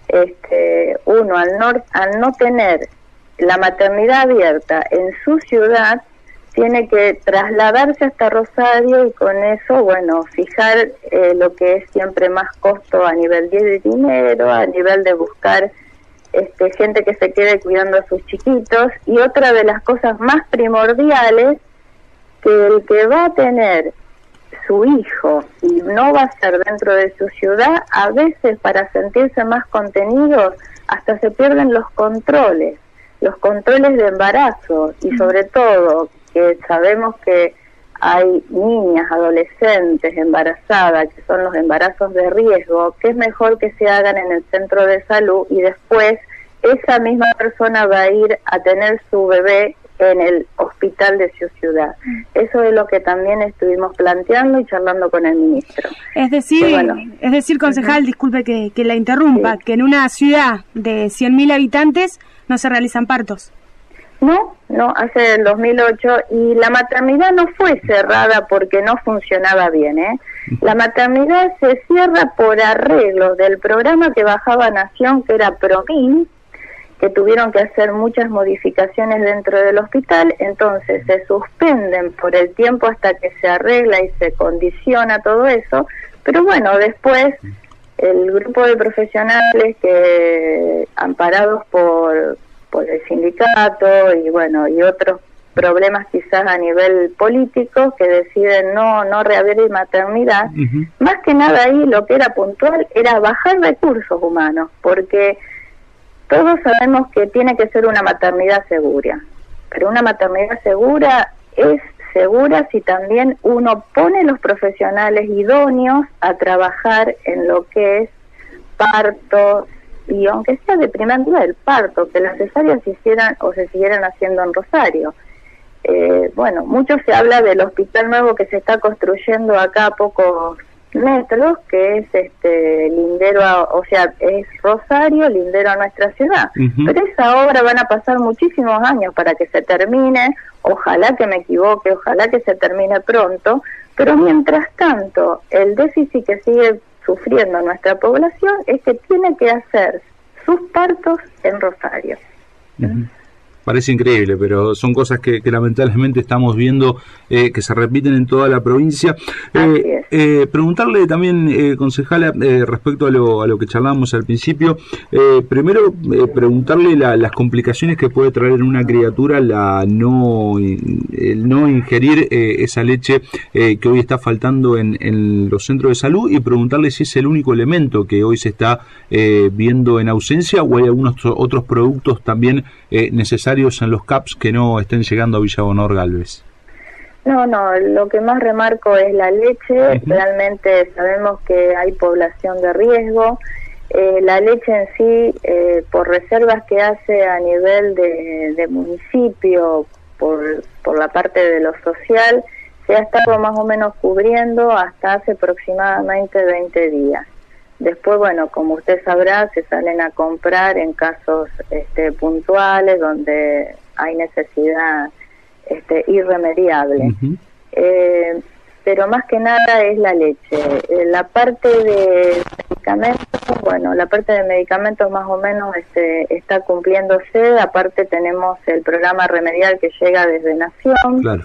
este, uno al no, al no tener la maternidad abierta en su ciudad, tiene que trasladarse hasta Rosario y con eso, bueno, fijar eh, lo que es siempre más costo a nivel de dinero, a nivel de buscar este, gente que se quede cuidando a sus chiquitos. Y otra de las cosas más primordiales, que el que va a tener su hijo y no va a ser dentro de su ciudad, a veces para sentirse más contenidos hasta se pierden los controles, los controles de embarazo, y sobre todo que sabemos que hay niñas, adolescentes embarazadas, que son los embarazos de riesgo, que es mejor que se hagan en el centro de salud y después esa misma persona va a ir a tener su bebé en el hospital de su ciudad. Eso es lo que también estuvimos planteando y charlando con el ministro. Es decir, bueno, es decir, concejal, uh-huh. disculpe que, que la interrumpa, sí. que en una ciudad de cien mil habitantes no se realizan partos. No, no, hace el dos mil ocho, y la maternidad no fue cerrada porque no funcionaba bien, ¿eh? La maternidad se cierra por arreglo del programa que bajaba Nación, que era PROMIN, que tuvieron que hacer muchas modificaciones dentro del hospital, entonces se suspenden por el tiempo hasta que se arregla y se condiciona todo eso, pero bueno, después el grupo de profesionales que amparados por por el sindicato y bueno y otros problemas quizás a nivel político que deciden no no reabrir maternidad, uh-huh. más que nada ahí lo que era puntual era bajar recursos humanos, porque todos sabemos que tiene que ser una maternidad segura, pero una maternidad segura es segura si también uno pone los profesionales idóneos a trabajar en lo que es parto, y aunque sea de primer nivel, parto, que las cesáreas se hicieran o se siguieran haciendo en Rosario. Eh, bueno, mucho se habla del hospital nuevo que se está construyendo acá a pocos metros, que es este lindero, a, o sea, es Rosario, lindero a nuestra ciudad. Uh-huh. Pero esa obra van a pasar muchísimos años para que se termine, ojalá que me equivoque, ojalá que se termine pronto, pero mientras tanto, el déficit que sigue sufriendo nuestra población es que tiene que hacer sus partos en Rosario. Uh-huh. Parece increíble, pero son cosas que, que lamentablemente estamos viendo eh, que se repiten en toda la provincia. Eh, eh, preguntarle también, eh, concejala, eh, respecto a lo, a lo que charlábamos al principio, eh, primero eh, preguntarle la, las complicaciones que puede traer en una criatura la no el no ingerir eh, esa leche eh, que hoy está faltando en, en los centros de salud, y preguntarle si es el único elemento que hoy se está eh, viendo en ausencia o hay algunos otros productos también eh, necesarios en los C A Ps que no estén llegando a Villa Bonor Galvez. No, no, lo que más remarco es la leche. Uh-huh. Realmente sabemos que hay población de riesgo. Eh, la leche en sí, eh, por reservas que hace a nivel de, de municipio, por, por la parte de lo social, se ha estado más o menos cubriendo hasta hace aproximadamente veinte días. Después, bueno, como usted sabrá, se salen a comprar en casos este, puntuales donde hay necesidad este, irremediable. Uh-huh. Eh, pero más que nada es la leche. Eh, la parte de medicamentos, bueno, la parte de medicamentos más o menos este, está cumpliéndose. Aparte tenemos el programa remedial que llega desde Nación. Claro.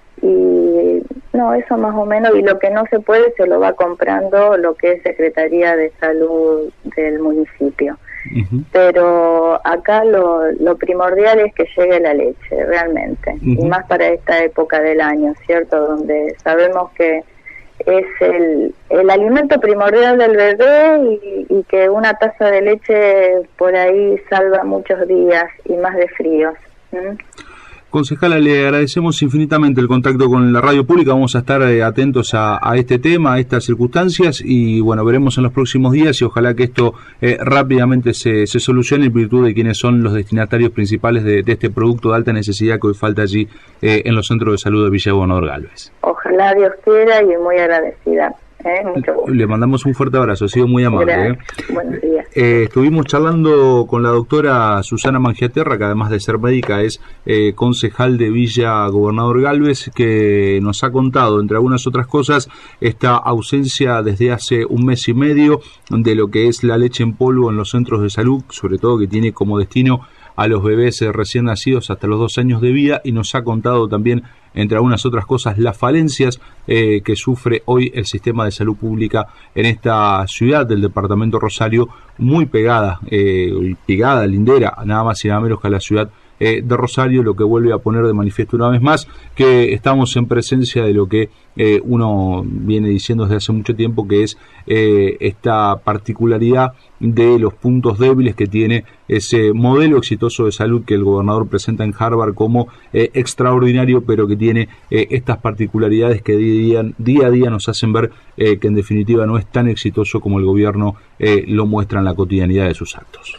Y no, eso más o menos, y lo que no se puede se lo va comprando lo que es Secretaría de Salud del municipio. Uh-huh. Pero acá lo, lo primordial es que llegue la leche, realmente, uh-huh. y más para esta época del año, ¿cierto? Donde sabemos que es el, el alimento primordial del bebé y, y que una taza de leche por ahí salva muchos días y más de fríos. ¿Mm? Concejala, le agradecemos infinitamente el contacto con la radio pública. Vamos a estar eh, atentos a, a este tema, a estas circunstancias, y bueno, veremos en los próximos días y ojalá que esto eh, rápidamente se, se solucione en virtud de quienes son los destinatarios principales de, de este producto de alta necesidad que hoy falta allí eh, en los centros de salud de Villa Bonor Galvez. Ojalá Dios quiera, y muy agradecida. ¿Eh? Mucho gusto. Le mandamos un fuerte abrazo, ha sido muy amable. ¿eh? Buenos días. Eh, estuvimos charlando con la doctora Susana Mangiaterra, que además de ser médica es eh, concejal de Villa Gobernador Galvez, que nos ha contado, entre algunas otras cosas, esta ausencia desde hace un mes y medio de lo que es la leche en polvo en los centros de salud, sobre todo que tiene como destino a los bebés eh, recién nacidos hasta los dos años de vida, y nos ha contado también, entre algunas otras cosas, las falencias eh, que sufre hoy el sistema de salud pública en esta ciudad del departamento Rosario, muy pegada, eh, pegada, lindera, nada más y nada menos que a la ciudad eh, de Rosario, lo que vuelve a poner de manifiesto una vez más que estamos en presencia de lo que eh, uno viene diciendo desde hace mucho tiempo, que es eh, esta particularidad de los puntos débiles que tiene ese modelo exitoso de salud que el gobernador presenta en Harvard como eh, extraordinario, pero que tiene eh, estas particularidades que día a día, día a día nos hacen ver eh, que en definitiva no es tan exitoso como el gobierno eh, lo muestra en la cotidianidad de sus actos.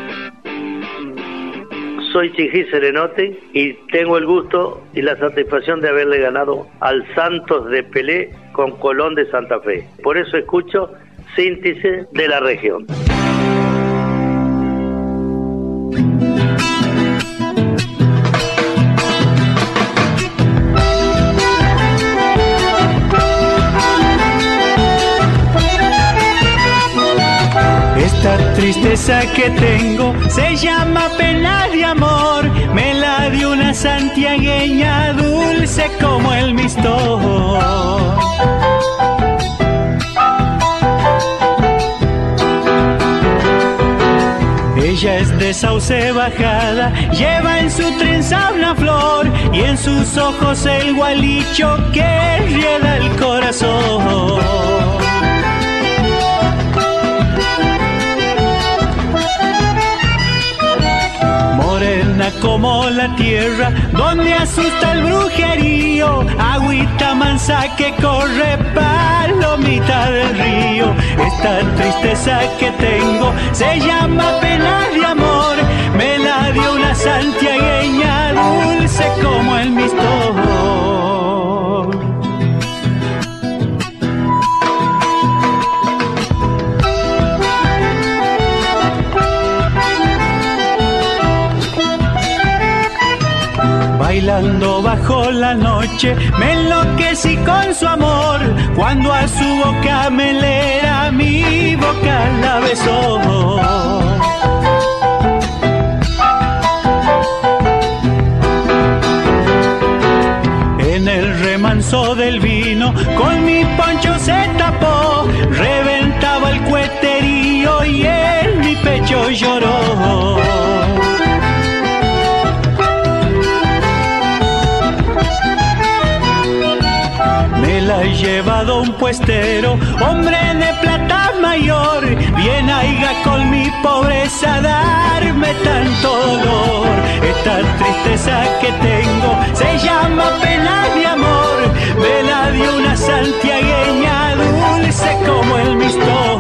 Soy Chijí Serenote y tengo el gusto y la satisfacción de haberle ganado al Santos de Pelé con Colón de Santa Fe. Por eso escucho Síntesis de la Región. Esta tristeza que tengo se llama pena de amor, me la dio una santiagueña dulce como el mistol. Ella es de Sauce Bajada, lleva en su trenza una flor y en sus ojos el gualicho que riega el corazón. Morena como la tierra, donde asusta el brujerío, agüita mansa que corre palomita del río. Esta tristeza que tengo se llama pena de amor, me la dio una santiagueña dulce como el mistol. Bailando bajo la noche, me enloquecí con su amor, cuando a su boca melera mi boca la besó. En el remanso del vino, con mi poncho se tapó, reventaba el cueterío y en mi pecho lloró. Me la he llevado un puestero, hombre de plata mayor, bien aiga con mi pobreza darme tanto dolor. Esta tristeza que tengo se llama pena de amor, me la dio una santiagueña dulce como el mistol.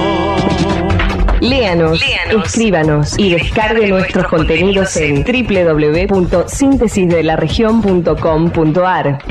Léanos, Léanos, escríbanos y descargue nuestros contenidos en doble u doble u doble u punto síntesis de la región punto com punto a r.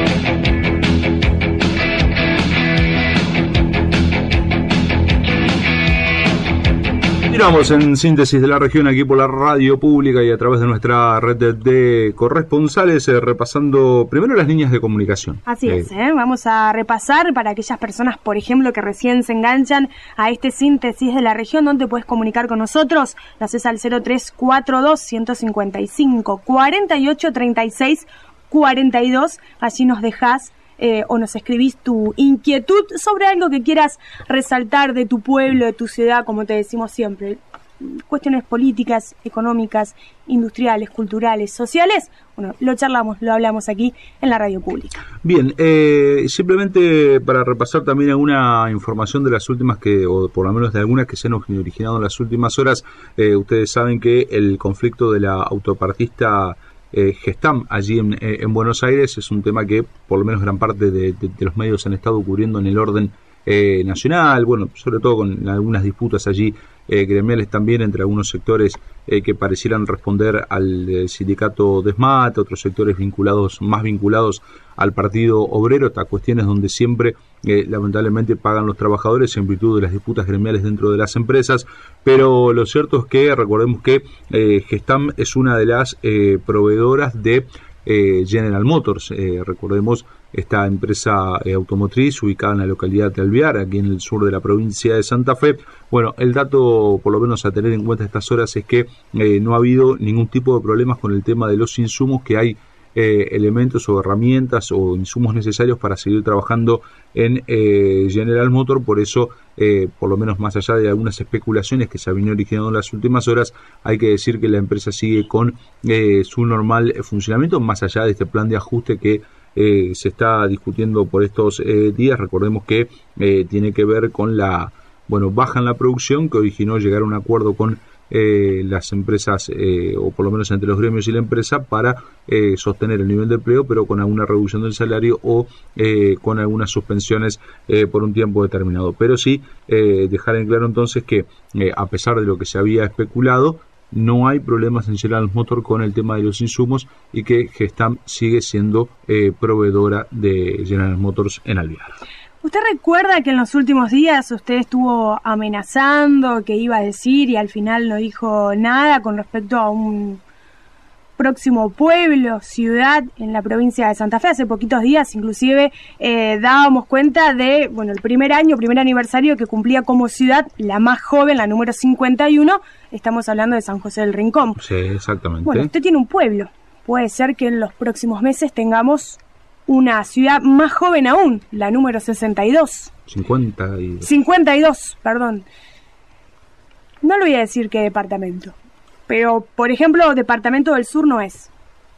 Continuamos en Síntesis de la Región, aquí por la radio pública y a través de nuestra red de, de corresponsales, eh, repasando primero las líneas de comunicación. Así eh. es, ¿eh? Vamos a repasar para aquellas personas, por ejemplo, que recién se enganchan a este Síntesis de la Región, donde puedes comunicar con nosotros. Lo haces al cero tres cuatro dos, uno cinco cinco, cuatro ocho tres seis cuatro dos. Allí nos dejas Eh, o nos escribís tu inquietud sobre algo que quieras resaltar de tu pueblo, de tu ciudad, como te decimos siempre. Cuestiones políticas, económicas, industriales, culturales, sociales. Bueno, lo charlamos, lo hablamos aquí en la radio pública. Bien, eh, simplemente para repasar también alguna información de las últimas que, o por lo menos de algunas que se han originado en las últimas horas. Eh, ustedes saben que el conflicto de la autopartista Eh, Gestam allí en, eh, en Buenos Aires es un tema que por lo menos gran parte de, de, de los medios han estado cubriendo en el orden eh, nacional, bueno, sobre todo con algunas disputas allí eh, gremiales también entre algunos sectores eh, que parecieran responder al eh, sindicato Desmate, otros sectores vinculados, más vinculados al Partido Obrero, estas cuestiones donde siempre eh, lamentablemente pagan los trabajadores en virtud de las disputas gremiales dentro de las empresas, pero lo cierto es que recordemos que eh, Gestam es una de las eh, proveedoras de eh, General Motors, eh, recordemos esta empresa eh, automotriz ubicada en la localidad de Alvear, aquí en el sur de la provincia de Santa Fe. Bueno, el dato, por lo menos a tener en cuenta a estas horas, es que eh, no ha habido ningún tipo de problemas con el tema de los insumos, que hay eh, elementos o herramientas o insumos necesarios para seguir trabajando en eh, General Motors. Por eso, eh, por lo menos más allá de algunas especulaciones que se han venido originando en las últimas horas, hay que decir que la empresa sigue con eh, su normal funcionamiento, más allá de este plan de ajuste que eh, se está discutiendo por estos eh, días. Recordemos que eh, tiene que ver con la bueno baja en la producción que originó llegar a un acuerdo con eh, las empresas, eh, o por lo menos entre los gremios y la empresa, para eh, sostener el nivel de empleo, pero con alguna reducción del salario o eh, con algunas suspensiones eh, por un tiempo determinado. Pero sí eh, dejar en claro entonces que eh, a pesar de lo que se había especulado, no hay problemas en General Motors con el tema de los insumos, y que Gestamp sigue siendo eh, proveedora de General Motors en Alvear. ¿Usted recuerda que en los últimos días usted estuvo amenazando que iba a decir y al final no dijo nada con respecto a un próximo pueblo, ciudad en la provincia de Santa Fe? Hace poquitos días inclusive eh, dábamos cuenta de, bueno, el primer año, primer aniversario que cumplía como ciudad, la más joven, la número cincuenta y uno, estamos hablando de San José del Rincón. Sí, exactamente. Bueno, usted tiene un pueblo, puede ser que en los próximos meses tengamos una ciudad más joven aún, la número sesenta y dos. cincuenta y dos. cincuenta y dos, perdón. No le voy a decir qué departamento, pero, por ejemplo, departamento del sur no es.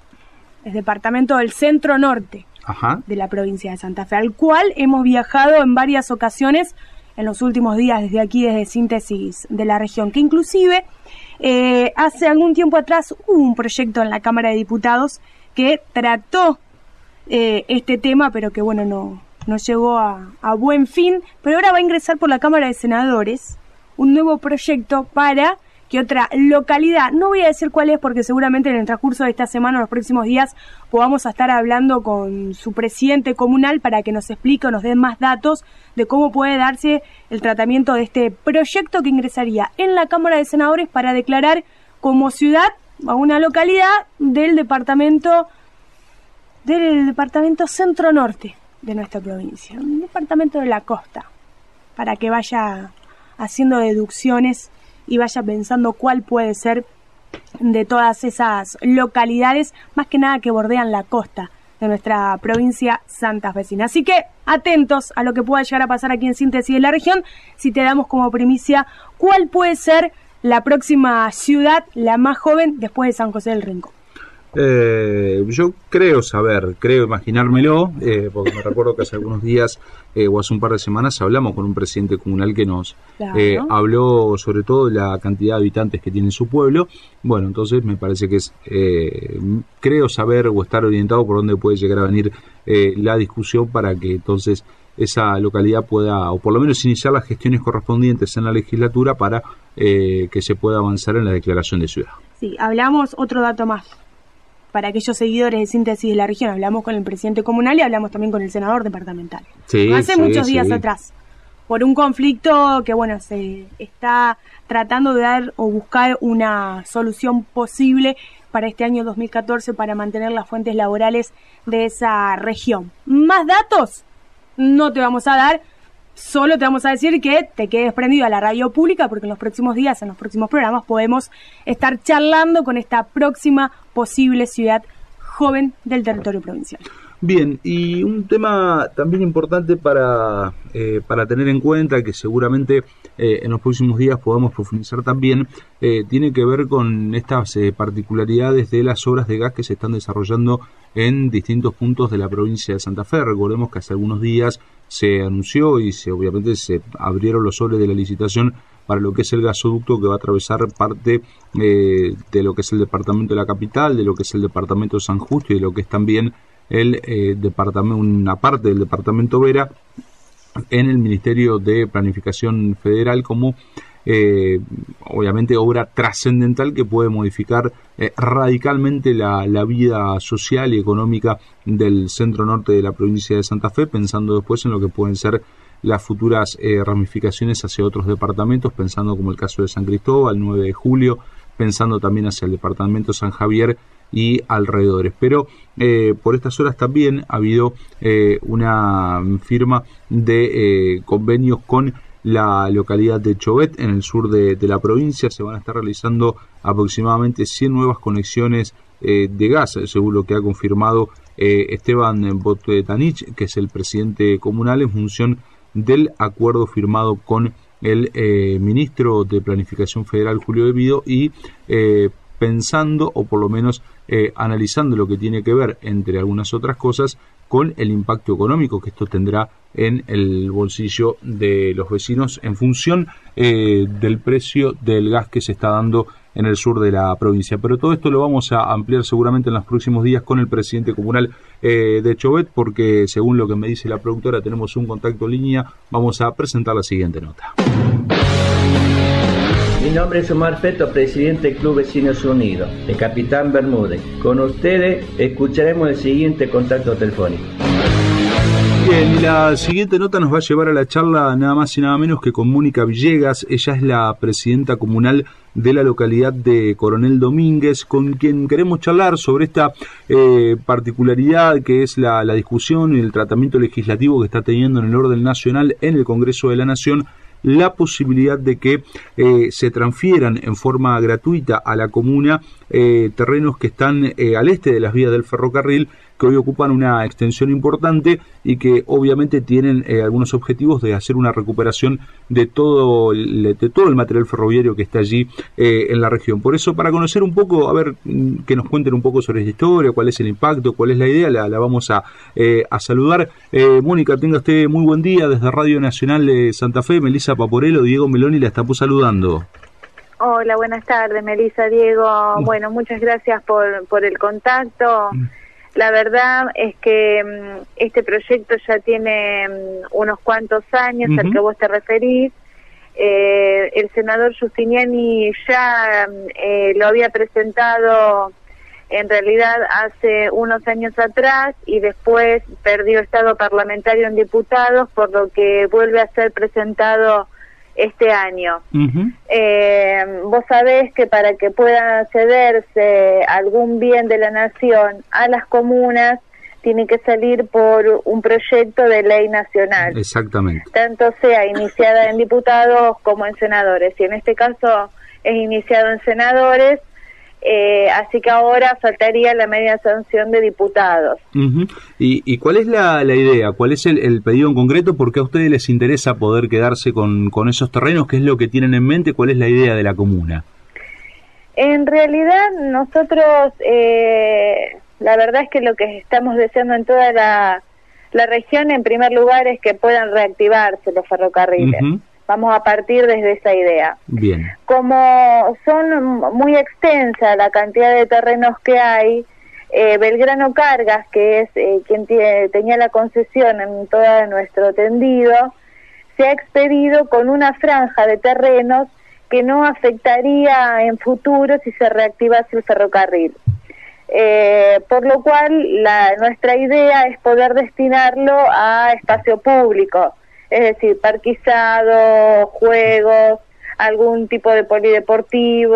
Es departamento del centro norte. Ajá. De la provincia de Santa Fe, al cual hemos viajado en varias ocasiones en los últimos días, desde aquí, desde Síntesis de la Región, que inclusive eh, hace algún tiempo atrás hubo un proyecto en la Cámara de Diputados que trató eh, este tema, pero que, bueno, no, no llegó a, a buen fin. Pero ahora va a ingresar por la Cámara de Senadores un nuevo proyecto para que otra localidad, no voy a decir cuál es porque seguramente en el transcurso de esta semana o los próximos días podamos estar hablando con su presidente comunal para que nos explique o nos dé más datos de cómo puede darse el tratamiento de este proyecto que ingresaría en la Cámara de Senadores para declarar como ciudad a una localidad del departamento del departamento centro norte de nuestra provincia, un departamento de la costa, para que vaya haciendo deducciones y vaya pensando cuál puede ser de todas esas localidades, más que nada que bordean la costa de nuestra provincia santafesina. Así que atentos a lo que pueda llegar a pasar aquí en Síntesis de la Región, si te damos como primicia cuál puede ser la próxima ciudad, la más joven después de San José del Rincón. Eh, yo creo saber, creo imaginármelo, eh, porque me recuerdo que hace algunos días eh, o hace un par de semanas hablamos con un presidente comunal que nos claro. eh, habló sobre todo de la cantidad de habitantes que tiene su pueblo. Bueno, entonces me parece que es, eh, creo saber o estar orientado por dónde puede llegar a venir eh, la discusión para que entonces esa localidad pueda, o por lo menos iniciar las gestiones correspondientes en la legislatura para eh, que se pueda avanzar en la declaración de ciudad. Sí, hablamos otro dato más. Para aquellos seguidores de Síntesis de la Región, hablamos con el presidente comunal y hablamos también con el senador departamental. Sí, Hace sí, muchos días sí. atrás, por un conflicto que, bueno, se está tratando de dar o buscar una solución posible para este año dos mil catorce para mantener las fuentes laborales de esa región. Más datos no te vamos a dar, solo te vamos a decir que te quedes prendido a la radio pública, porque en los próximos días, en los próximos programas, podemos estar charlando con esta próxima posible ciudad joven del territorio provincial. Bien, y un tema también importante para, eh, para tener en cuenta, que seguramente eh, en los próximos días podamos profundizar también, eh, tiene que ver con estas eh, particularidades de las obras de gas que se están desarrollando en distintos puntos de la provincia de Santa Fe. Recordemos que hace algunos días se anunció y se obviamente se abrieron los sobres de la licitación para lo que es el gasoducto que va a atravesar parte eh, de lo que es el departamento de la capital, de lo que es el departamento de San Justo y de lo que es también el eh, departamento, una parte del departamento Vera, en el Ministerio de Planificación Federal, como eh, obviamente obra trascendental que puede modificar eh, radicalmente la, la vida social y económica del centro norte de la provincia de Santa Fe, pensando después en lo que pueden ser las futuras eh, ramificaciones hacia otros departamentos, pensando como el caso de San Cristóbal, nueve de julio, pensando también hacia el departamento San Javier y alrededores. Pero eh, por estas horas también ha habido eh, una firma de eh, convenios con la localidad de Chobet, en el sur de, de la provincia. Se van a estar realizando aproximadamente cien nuevas conexiones eh, de gas, según lo que ha confirmado eh, Esteban Botanich, que es el presidente comunal, en función del acuerdo firmado con el eh, ministro de Planificación Federal, Julio De Vido, y eh, pensando, o por lo menos eh, analizando lo que tiene que ver, entre algunas otras cosas, con el impacto económico que esto tendrá en el bolsillo de los vecinos en función eh, del precio del gas que se está dando en el sur de la provincia. Pero todo esto lo vamos a ampliar seguramente en los próximos días con el presidente comunal eh, de Chobet, porque según lo que me dice la productora, tenemos un contacto en línea. Vamos a presentar la siguiente nota. Mi nombre es Omar Feto, presidente del Club Vecinos Unidos, de Capitán Bermúdez. Con ustedes escucharemos el siguiente contacto telefónico. Bien, y la siguiente nota nos va a llevar a la charla nada más y nada menos que con Mónica Villegas. Ella es la presidenta comunal de la localidad de Coronel Domínguez, con quien queremos charlar sobre esta eh, particularidad que es la, la discusión y el tratamiento legislativo que está teniendo en el orden nacional en el Congreso de la Nación la posibilidad de que eh, se transfieran en forma gratuita a la comuna eh, terrenos que están eh, al este de las vías del ferrocarril, que hoy ocupan una extensión importante y que obviamente tienen eh, algunos objetivos de hacer una recuperación de todo el, de todo el material ferroviario que está allí eh, en la región. Por eso, para conocer un poco, a ver, que nos cuenten un poco sobre esta historia, cuál es el impacto, cuál es la idea, la, la vamos a, eh, a saludar. Eh, Mónica, tenga usted muy buen día desde Radio Nacional de Santa Fe. Melissa Paporello, Diego Meloni la estamos saludando. Hola, buenas tardes, Melissa, Diego. Bueno, muchas gracias por, por el contacto. La verdad es que um, este proyecto ya tiene um, unos cuantos años, uh-huh. al que vos te referís. Eh, el senador Giustiniani ya um, eh, lo había presentado en realidad hace unos años atrás y después perdió estado parlamentario en diputados, por lo que vuelve a ser presentado este año. Uh-huh. Eh, vos sabés que para que pueda cederse algún bien de la nación a las comunas, tiene que salir por un proyecto de ley nacional. Exactamente. Tanto sea iniciada en diputados como en senadores. Y en este caso es iniciado en senadores, eh, así que ahora faltaría la media sanción de diputados. Uh-huh. ¿Y, ¿Y cuál es la, la idea? ¿Cuál es el, el pedido en concreto? ¿Por qué a ustedes les interesa poder quedarse con, con esos terrenos? ¿Qué es lo que tienen en mente? ¿Cuál es la idea de la comuna? En realidad nosotros, eh, la verdad es que lo que estamos deseando en toda la, la región, en primer lugar, es que puedan reactivarse los ferrocarriles. Uh-huh. Vamos a partir desde esa idea. Bien. Como son muy extensa la cantidad de terrenos que hay, eh, Belgrano Cargas, que es eh, quien tiene, tenía la concesión en todo nuestro tendido, se ha expedido con una franja de terrenos que no afectaría en futuro si se reactivase el ferrocarril. Eh, por lo cual, la, nuestra idea es poder destinarlo a espacio público. Es decir, parquizado, juegos, algún tipo de polideportivo.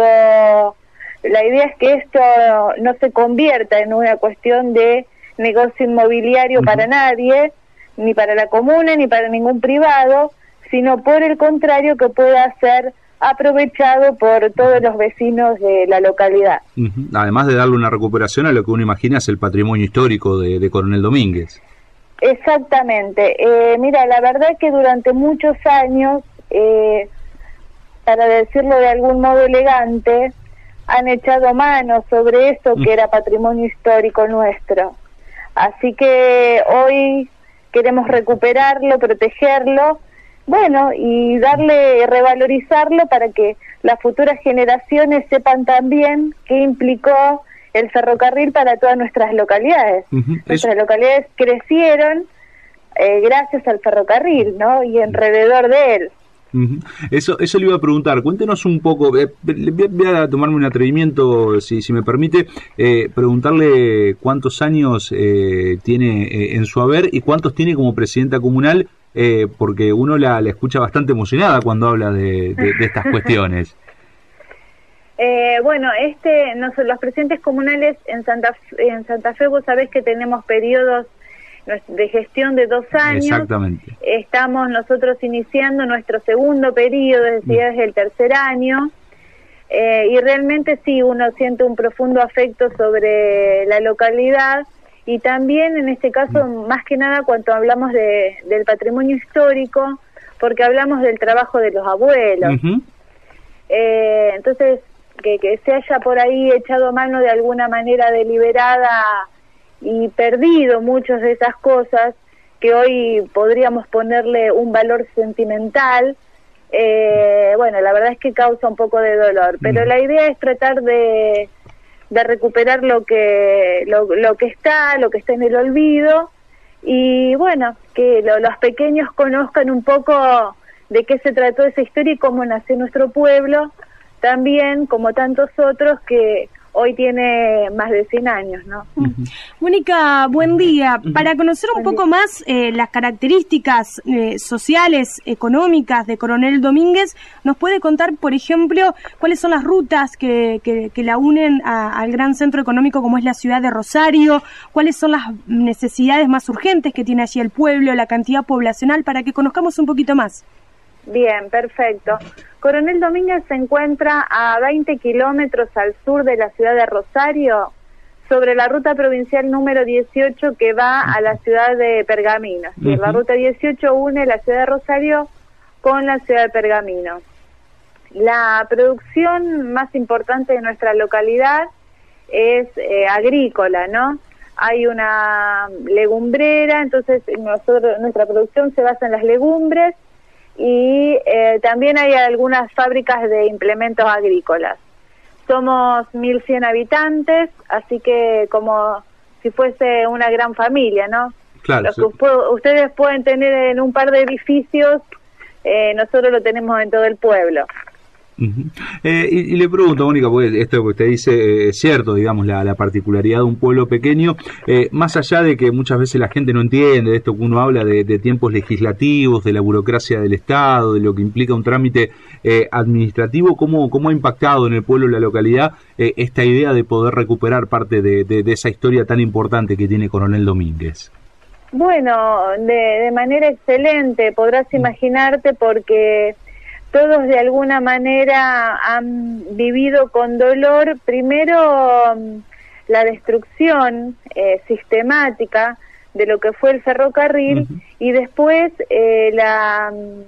La idea es que esto no se convierta en una cuestión de negocio inmobiliario uh-huh. para nadie, ni para la comuna, ni para ningún privado, sino por el contrario que pueda ser aprovechado por todos los vecinos de la localidad. Uh-huh. Además de darle una recuperación a lo que uno imagina es el patrimonio histórico de, de Coronel Domínguez. Exactamente. Eh, mira, la verdad que durante muchos años, eh, para decirlo de algún modo elegante, han echado mano sobre eso que era patrimonio histórico nuestro. Así que hoy queremos recuperarlo, protegerlo, bueno, y darle, revalorizarlo para que las futuras generaciones sepan también qué implicó el ferrocarril para todas nuestras localidades. Uh-huh. Nuestras Eso. localidades crecieron eh, gracias al ferrocarril, ¿no? Y alrededor de él. Uh-huh. Eso eso le iba a preguntar. Cuéntenos un poco, eh, voy a tomarme un atrevimiento, si, si me permite, eh, preguntarle cuántos años eh, tiene eh, en su haber y cuántos tiene como presidenta comunal, eh, porque uno la, la escucha bastante emocionada cuando habla de, de, de estas cuestiones. Eh, bueno, este, nos, los presidentes comunales en Santa, en Santa Fe, vos sabés que tenemos periodos de gestión de dos años. Exactamente. Estamos nosotros iniciando nuestro segundo periodo, es decir, es el tercer año. Eh, y realmente sí, uno siente un profundo afecto sobre la localidad y también en este caso, más que nada cuando hablamos de, del patrimonio histórico, porque hablamos del trabajo de los abuelos. Uh-huh. eh, entonces, que, que se haya por ahí echado mano de alguna manera deliberada y perdido muchas de esas cosas que hoy podríamos ponerle un valor sentimental, eh, bueno, la verdad es que causa un poco de dolor, pero la idea es tratar de, de recuperar lo que lo, lo que está, lo que está en el olvido, y bueno, que lo, los pequeños conozcan un poco de qué se trató esa historia y cómo nació nuestro pueblo, también como tantos otros que hoy tiene más de cien años, ¿no? Uh-huh. Mónica, buen día. Para conocer un poco más eh, las características eh, sociales, económicas de Coronel Domínguez, ¿nos puede contar, por ejemplo, cuáles son las rutas que, que, que la unen a, al gran centro económico como es la ciudad de Rosario? ¿Cuáles son las necesidades más urgentes que tiene allí el pueblo, la cantidad poblacional, para que conozcamos un poquito más? Bien, perfecto. Coronel Domínguez se encuentra a veinte kilómetros al sur de la ciudad de Rosario, sobre la ruta provincial número dieciocho que va a la ciudad de Pergamino. Uh-huh. La ruta dieciocho une la ciudad de Rosario con la ciudad de Pergamino. La producción más importante de nuestra localidad es eh, agrícola, ¿no? Hay una legumbrera, entonces nosotros, nuestra producción se basa en las legumbres, y eh, también hay algunas fábricas de implementos agrícolas. Somos mil cien habitantes, así que como si fuese una gran familia, ¿no? Claro. Lo que sí. Ustedes pueden tener en un par de edificios, eh, nosotros lo tenemos en todo el pueblo. Uh-huh. Eh, y, y le pregunto, Mónica, porque esto que usted dice eh, es cierto, digamos, la, la particularidad de un pueblo pequeño, eh, más allá de que muchas veces la gente no entiende de esto que uno habla de, de tiempos legislativos, de la burocracia del Estado, de lo que implica un trámite eh, administrativo, ¿cómo, ¿cómo ha impactado en el pueblo y la localidad eh, esta idea de poder recuperar parte de, de, de esa historia tan importante que tiene Coronel Domínguez? Bueno, de, de manera excelente, podrás imaginarte, porque todos de alguna manera han vivido con dolor, primero la destrucción eh, sistemática de lo que fue el ferrocarril, uh-huh. y después eh, la um,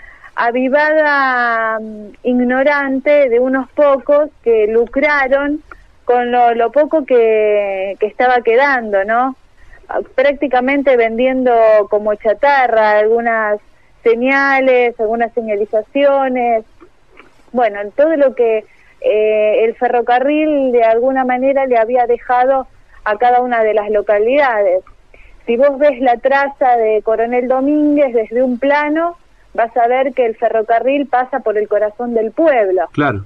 avivada um, ignorante de unos pocos que lucraron con lo, lo poco que, que estaba quedando, ¿no? Prácticamente vendiendo como chatarra algunas señales, algunas señalizaciones, bueno, todo lo que eh, el ferrocarril de alguna manera le había dejado a cada una de las localidades. Si vos ves la traza de Coronel Domínguez desde un plano, vas a ver que el ferrocarril pasa por el corazón del pueblo. Claro.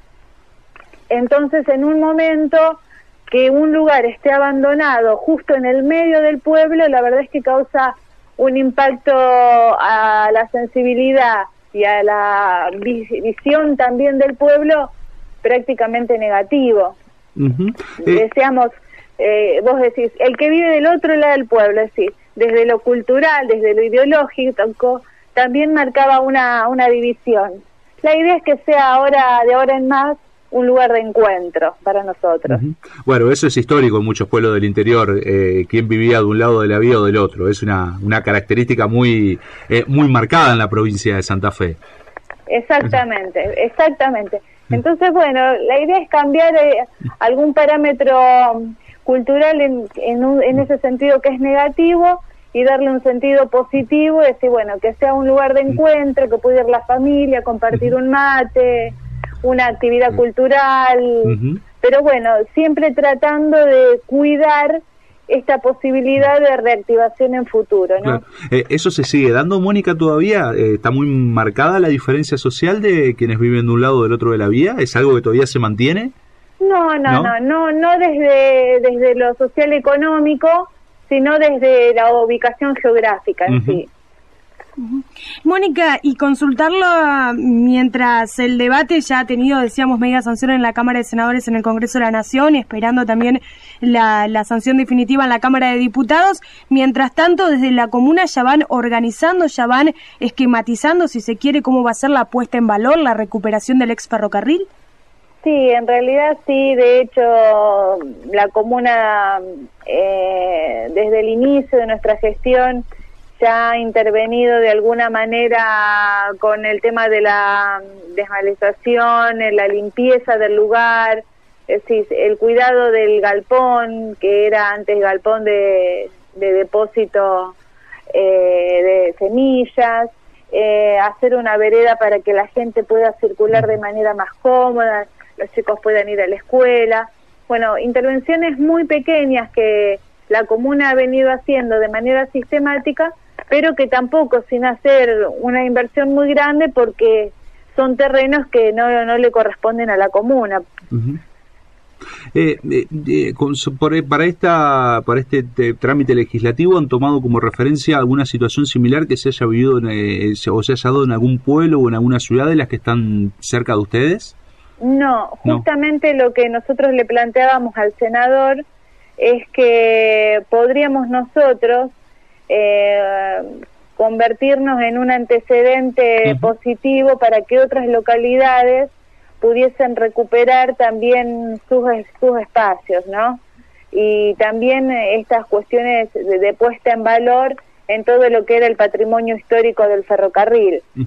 Entonces, en un momento que un lugar esté abandonado justo en el medio del pueblo, la verdad es que causa un impacto a la sensibilidad y a la visión también del pueblo prácticamente negativo. Uh-huh. eh. Deseamos, eh, vos decís, el que vive del otro lado del pueblo, es decir, desde lo cultural, desde lo ideológico, también marcaba una, una división. La idea es que sea ahora, de ahora en más, un lugar de encuentro para nosotros. Uh-huh. Bueno, eso es histórico en muchos pueblos del interior, eh, quién vivía de un lado de la vía o del otro, es una, una característica muy, eh, muy marcada en la provincia de Santa Fe. Exactamente, uh-huh. exactamente. Entonces, bueno, la idea es cambiar eh, algún parámetro cultural en, en, un, en ese sentido que es negativo, y darle un sentido positivo, y decir, bueno, que sea un lugar de encuentro, que pueda ir la familia, compartir un mate, una actividad cultural, uh-huh. pero bueno, siempre tratando de cuidar esta posibilidad de reactivación en futuro, ¿no? Claro. Eh, ¿Eso se sigue dando, Mónica, todavía? Eh, ¿Está muy marcada la diferencia social de quienes viven de un lado o del otro de la vía? ¿Es algo que todavía se mantiene? No, no, no, no, no, no desde, desde lo social económico, sino desde la ubicación geográfica en uh-huh. sí. Uh-huh. Mónica, y consultarlo mientras el debate ya ha tenido, decíamos, media sanción en la Cámara de Senadores en el Congreso de la Nación, esperando también la, la sanción definitiva en la Cámara de Diputados. Mientras tanto, desde la comuna ya van organizando, ya van esquematizando, si se quiere, cómo va a ser la puesta en valor, la recuperación del ex ferrocarril. Sí, en realidad sí, de hecho la comuna eh, desde el inicio de nuestra gestión ya ha intervenido de alguna manera con el tema de la desmaleza,ción, la limpieza del lugar, es decir, el cuidado del galpón, que era antes galpón de, de depósito eh, de semillas, eh, hacer una vereda para que la gente pueda circular de manera más cómoda, los chicos puedan ir a la escuela. Bueno, intervenciones muy pequeñas que la comuna ha venido haciendo de manera sistemática, pero que tampoco sin hacer una inversión muy grande, porque son terrenos que no, no le corresponden a la comuna. Uh-huh. Eh, eh, eh, con, por, para esta para este te, trámite legislativo, ¿han tomado como referencia alguna situación similar que se haya vivido en, eh, o se haya dado en algún pueblo o en alguna ciudad de las que están cerca de ustedes? No, justamente no. Lo que nosotros le planteábamos al senador es que podríamos nosotros eh, convertirnos en un antecedente uh-huh. positivo para que otras localidades pudiesen recuperar también sus, sus espacios, ¿no? Y también estas cuestiones de, de puesta en valor en todo lo que era el patrimonio histórico del ferrocarril. Uh-huh.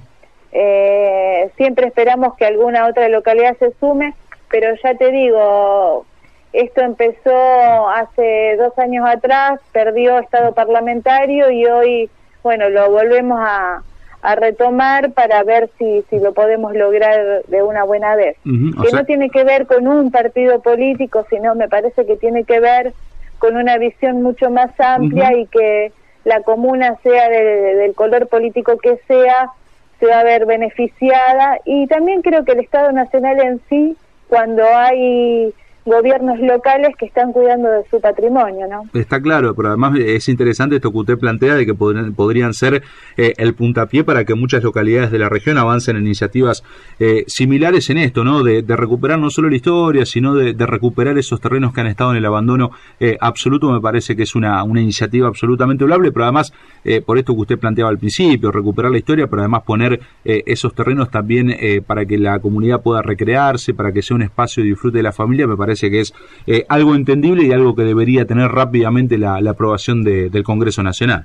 Eh, siempre esperamos que alguna otra localidad se sume, pero ya te digo, esto empezó hace dos años atrás, perdió estado parlamentario y hoy, bueno, lo volvemos a, a retomar para ver si, si lo podemos lograr de una buena vez. Uh-huh, que sea... no tiene que ver con un partido político, sino me parece que tiene que ver con una visión mucho más amplia, uh-huh. y que la comuna, sea de, del color político que sea, se va a ver beneficiada. Y también creo que el Estado Nacional en sí, cuando hay gobiernos locales que están cuidando de su patrimonio, ¿no? Está claro, pero además es interesante esto que usted plantea de que podrían, podrían ser eh, el puntapié para que muchas localidades de la región avancen en iniciativas eh, similares en esto, ¿no? De, de recuperar no solo la historia, sino de, de recuperar esos terrenos que han estado en el abandono eh, absoluto. Me parece que es una, una iniciativa absolutamente loable, pero además, eh, por esto que usted planteaba al principio, recuperar la historia, pero además poner eh, esos terrenos también eh, para que la comunidad pueda recrearse, para que sea un espacio de disfrute de la familia, me parece que es eh, algo entendible y algo que debería tener rápidamente la, la aprobación de, del Congreso Nacional.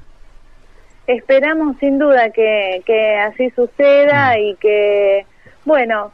Esperamos sin duda que, que así suceda y que, bueno,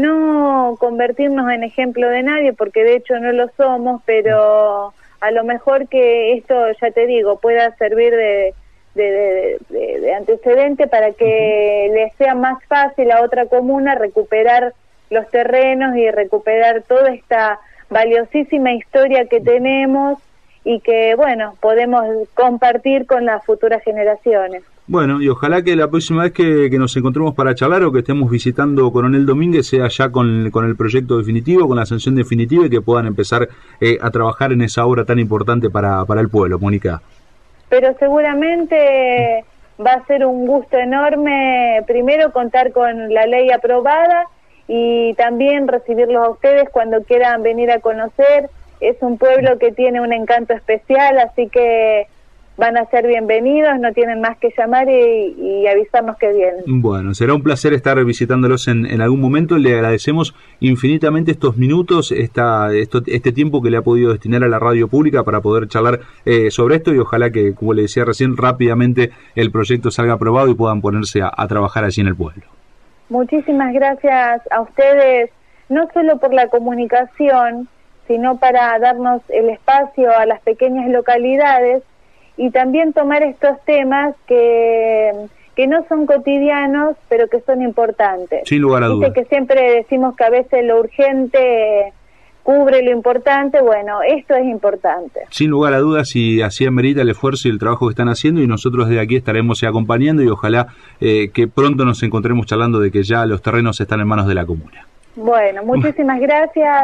no convertirnos en ejemplo de nadie, porque de hecho no lo somos, pero a lo mejor que esto, ya te digo, pueda servir de, de, de, de, de antecedente para que uh-huh. le sea más fácil a otra comuna recuperar los terrenos y recuperar toda esta valiosísima historia que tenemos y que, bueno, podemos compartir con las futuras generaciones. Bueno, y ojalá que la próxima vez que, que nos encontremos para charlar o que estemos visitando Coronel Domínguez sea ya con, con el proyecto definitivo, con la sanción definitiva, y que puedan empezar eh, a trabajar en esa obra tan importante para, para el pueblo, Mónica. Pero seguramente va a ser un gusto enorme, primero, contar con la ley aprobada y también recibirlos a ustedes cuando quieran venir a conocer. Es un pueblo que tiene un encanto especial, así que van a ser bienvenidos, no tienen más que llamar y, y avisarnos que vienen. Bueno, será un placer estar visitándolos en, en algún momento. Le agradecemos infinitamente estos minutos, esta, esto, este tiempo que le ha podido destinar a la radio pública para poder charlar eh, sobre esto, y ojalá que, como le decía recién, rápidamente el proyecto salga aprobado y puedan ponerse a, a trabajar allí en el pueblo. Muchísimas gracias a ustedes, no solo por la comunicación, sino para darnos el espacio a las pequeñas localidades y también tomar estos temas que, que no son cotidianos, pero que son importantes. Sin lugar a dudas. Dice que siempre decimos que a veces lo urgente cubre lo importante. Bueno, esto es importante. Sin lugar a dudas, y así amerita el esfuerzo y el trabajo que están haciendo, y nosotros desde aquí estaremos acompañando, y ojalá eh, que pronto nos encontremos charlando de que ya los terrenos están en manos de la comuna. Bueno, muchísimas gracias,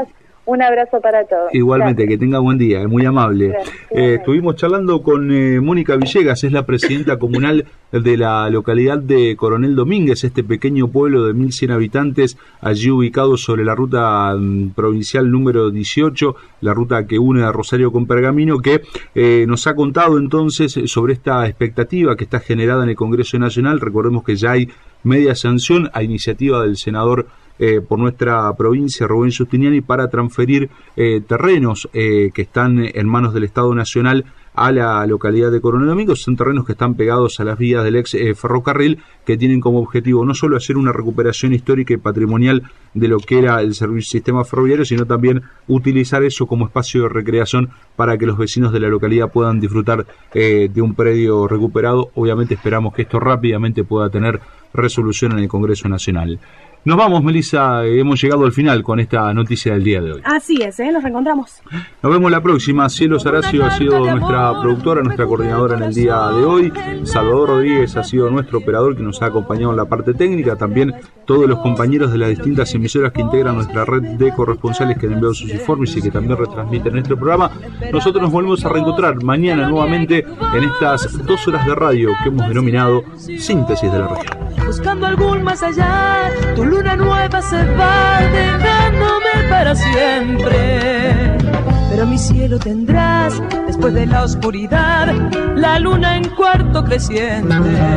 Un abrazo para todos. Igualmente, gracias. Que tenga buen día, es muy amable. Eh, estuvimos charlando con eh, Mónica Villegas, es la presidenta comunal de la localidad de Coronel Domínguez, este pequeño pueblo de mil cien habitantes, allí ubicado sobre la ruta um, provincial número dieciocho, la ruta que une a Rosario con Pergamino, que eh, nos ha contado entonces sobre esta expectativa que está generada en el Congreso Nacional. Recordemos que ya hay media sanción a iniciativa del senador Eh, por nuestra provincia, Rubén Giustiniani, para transferir eh, terrenos eh, que están en manos del Estado Nacional a la localidad de Coronel Domínguez. Son terrenos que están pegados a las vías del ex eh, ferrocarril, que tienen como objetivo no solo hacer una recuperación histórica y patrimonial de lo que era el servicio, sistema ferroviario, sino también utilizar eso como espacio de recreación para que los vecinos de la localidad puedan disfrutar eh, de un predio recuperado. Obviamente esperamos que esto rápidamente pueda tener resolución en el Congreso Nacional. Nos vamos, Melissa, hemos llegado al final con esta noticia del día de hoy. Así es, ¿eh? Nos reencontramos. Nos vemos la próxima. Cielo Saracio ha sido nuestra productora, nuestra coordinadora en el día de hoy. Salvador Rodríguez ha sido nuestro operador que nos ha acompañado en la parte técnica. También todos los compañeros de las distintas emisoras que integran nuestra red de corresponsales que han enviado sus informes y que también retransmiten nuestro programa. Nosotros nos volvemos a reencontrar mañana nuevamente en estas dos horas de radio que hemos denominado Síntesis de la Región. Buscando algún más allá, tu luna nueva se va dejándome para siempre. Pero mi cielo tendrás, después de la oscuridad, la luna en cuarto creciente.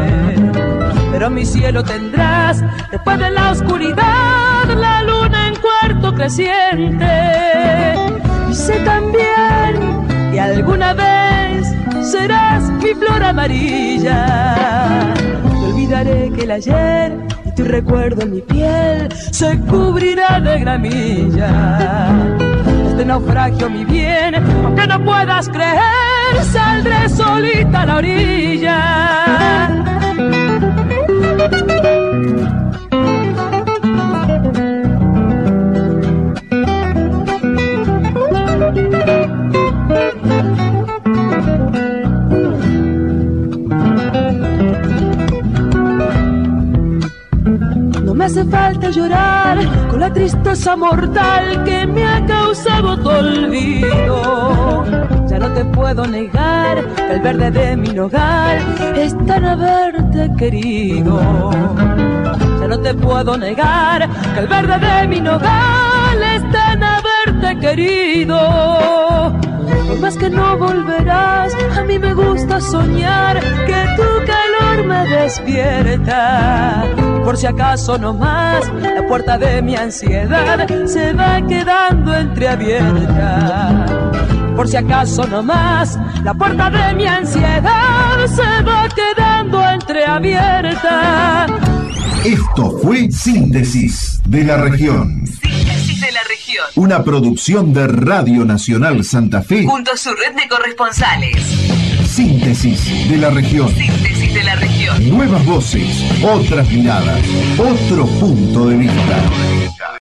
Pero mi cielo tendrás, después de la oscuridad, la luna en cuarto creciente. Y sé también que alguna vez serás mi flor amarilla. Olvidaré que el ayer y tu recuerdo en mi piel se cubrirá de gramilla. Este naufragio, mi bien, aunque no puedas creer, saldré solita a la orilla. No me hace falta llorar con la tristeza mortal que me ha causado tu olvido. Ya no te puedo negar que el verde de mi hogar es tan haberte querido. Ya no te puedo negar que el verde de mi hogar es tan haberte querido. Por más que no volverás, a mí me gusta soñar que tu calor me despierta. Por si acaso no más, la puerta de mi ansiedad se va quedando entreabierta. Por si acaso no más, la puerta de mi ansiedad se va quedando entreabierta. Esto fue Síntesis de la Región. Síntesis de la Región. Una producción de Radio Nacional Santa Fe junto a su red de corresponsales. Síntesis de la Región. Síntesis de la Región. Nuevas voces, otras miradas, otro punto de vista.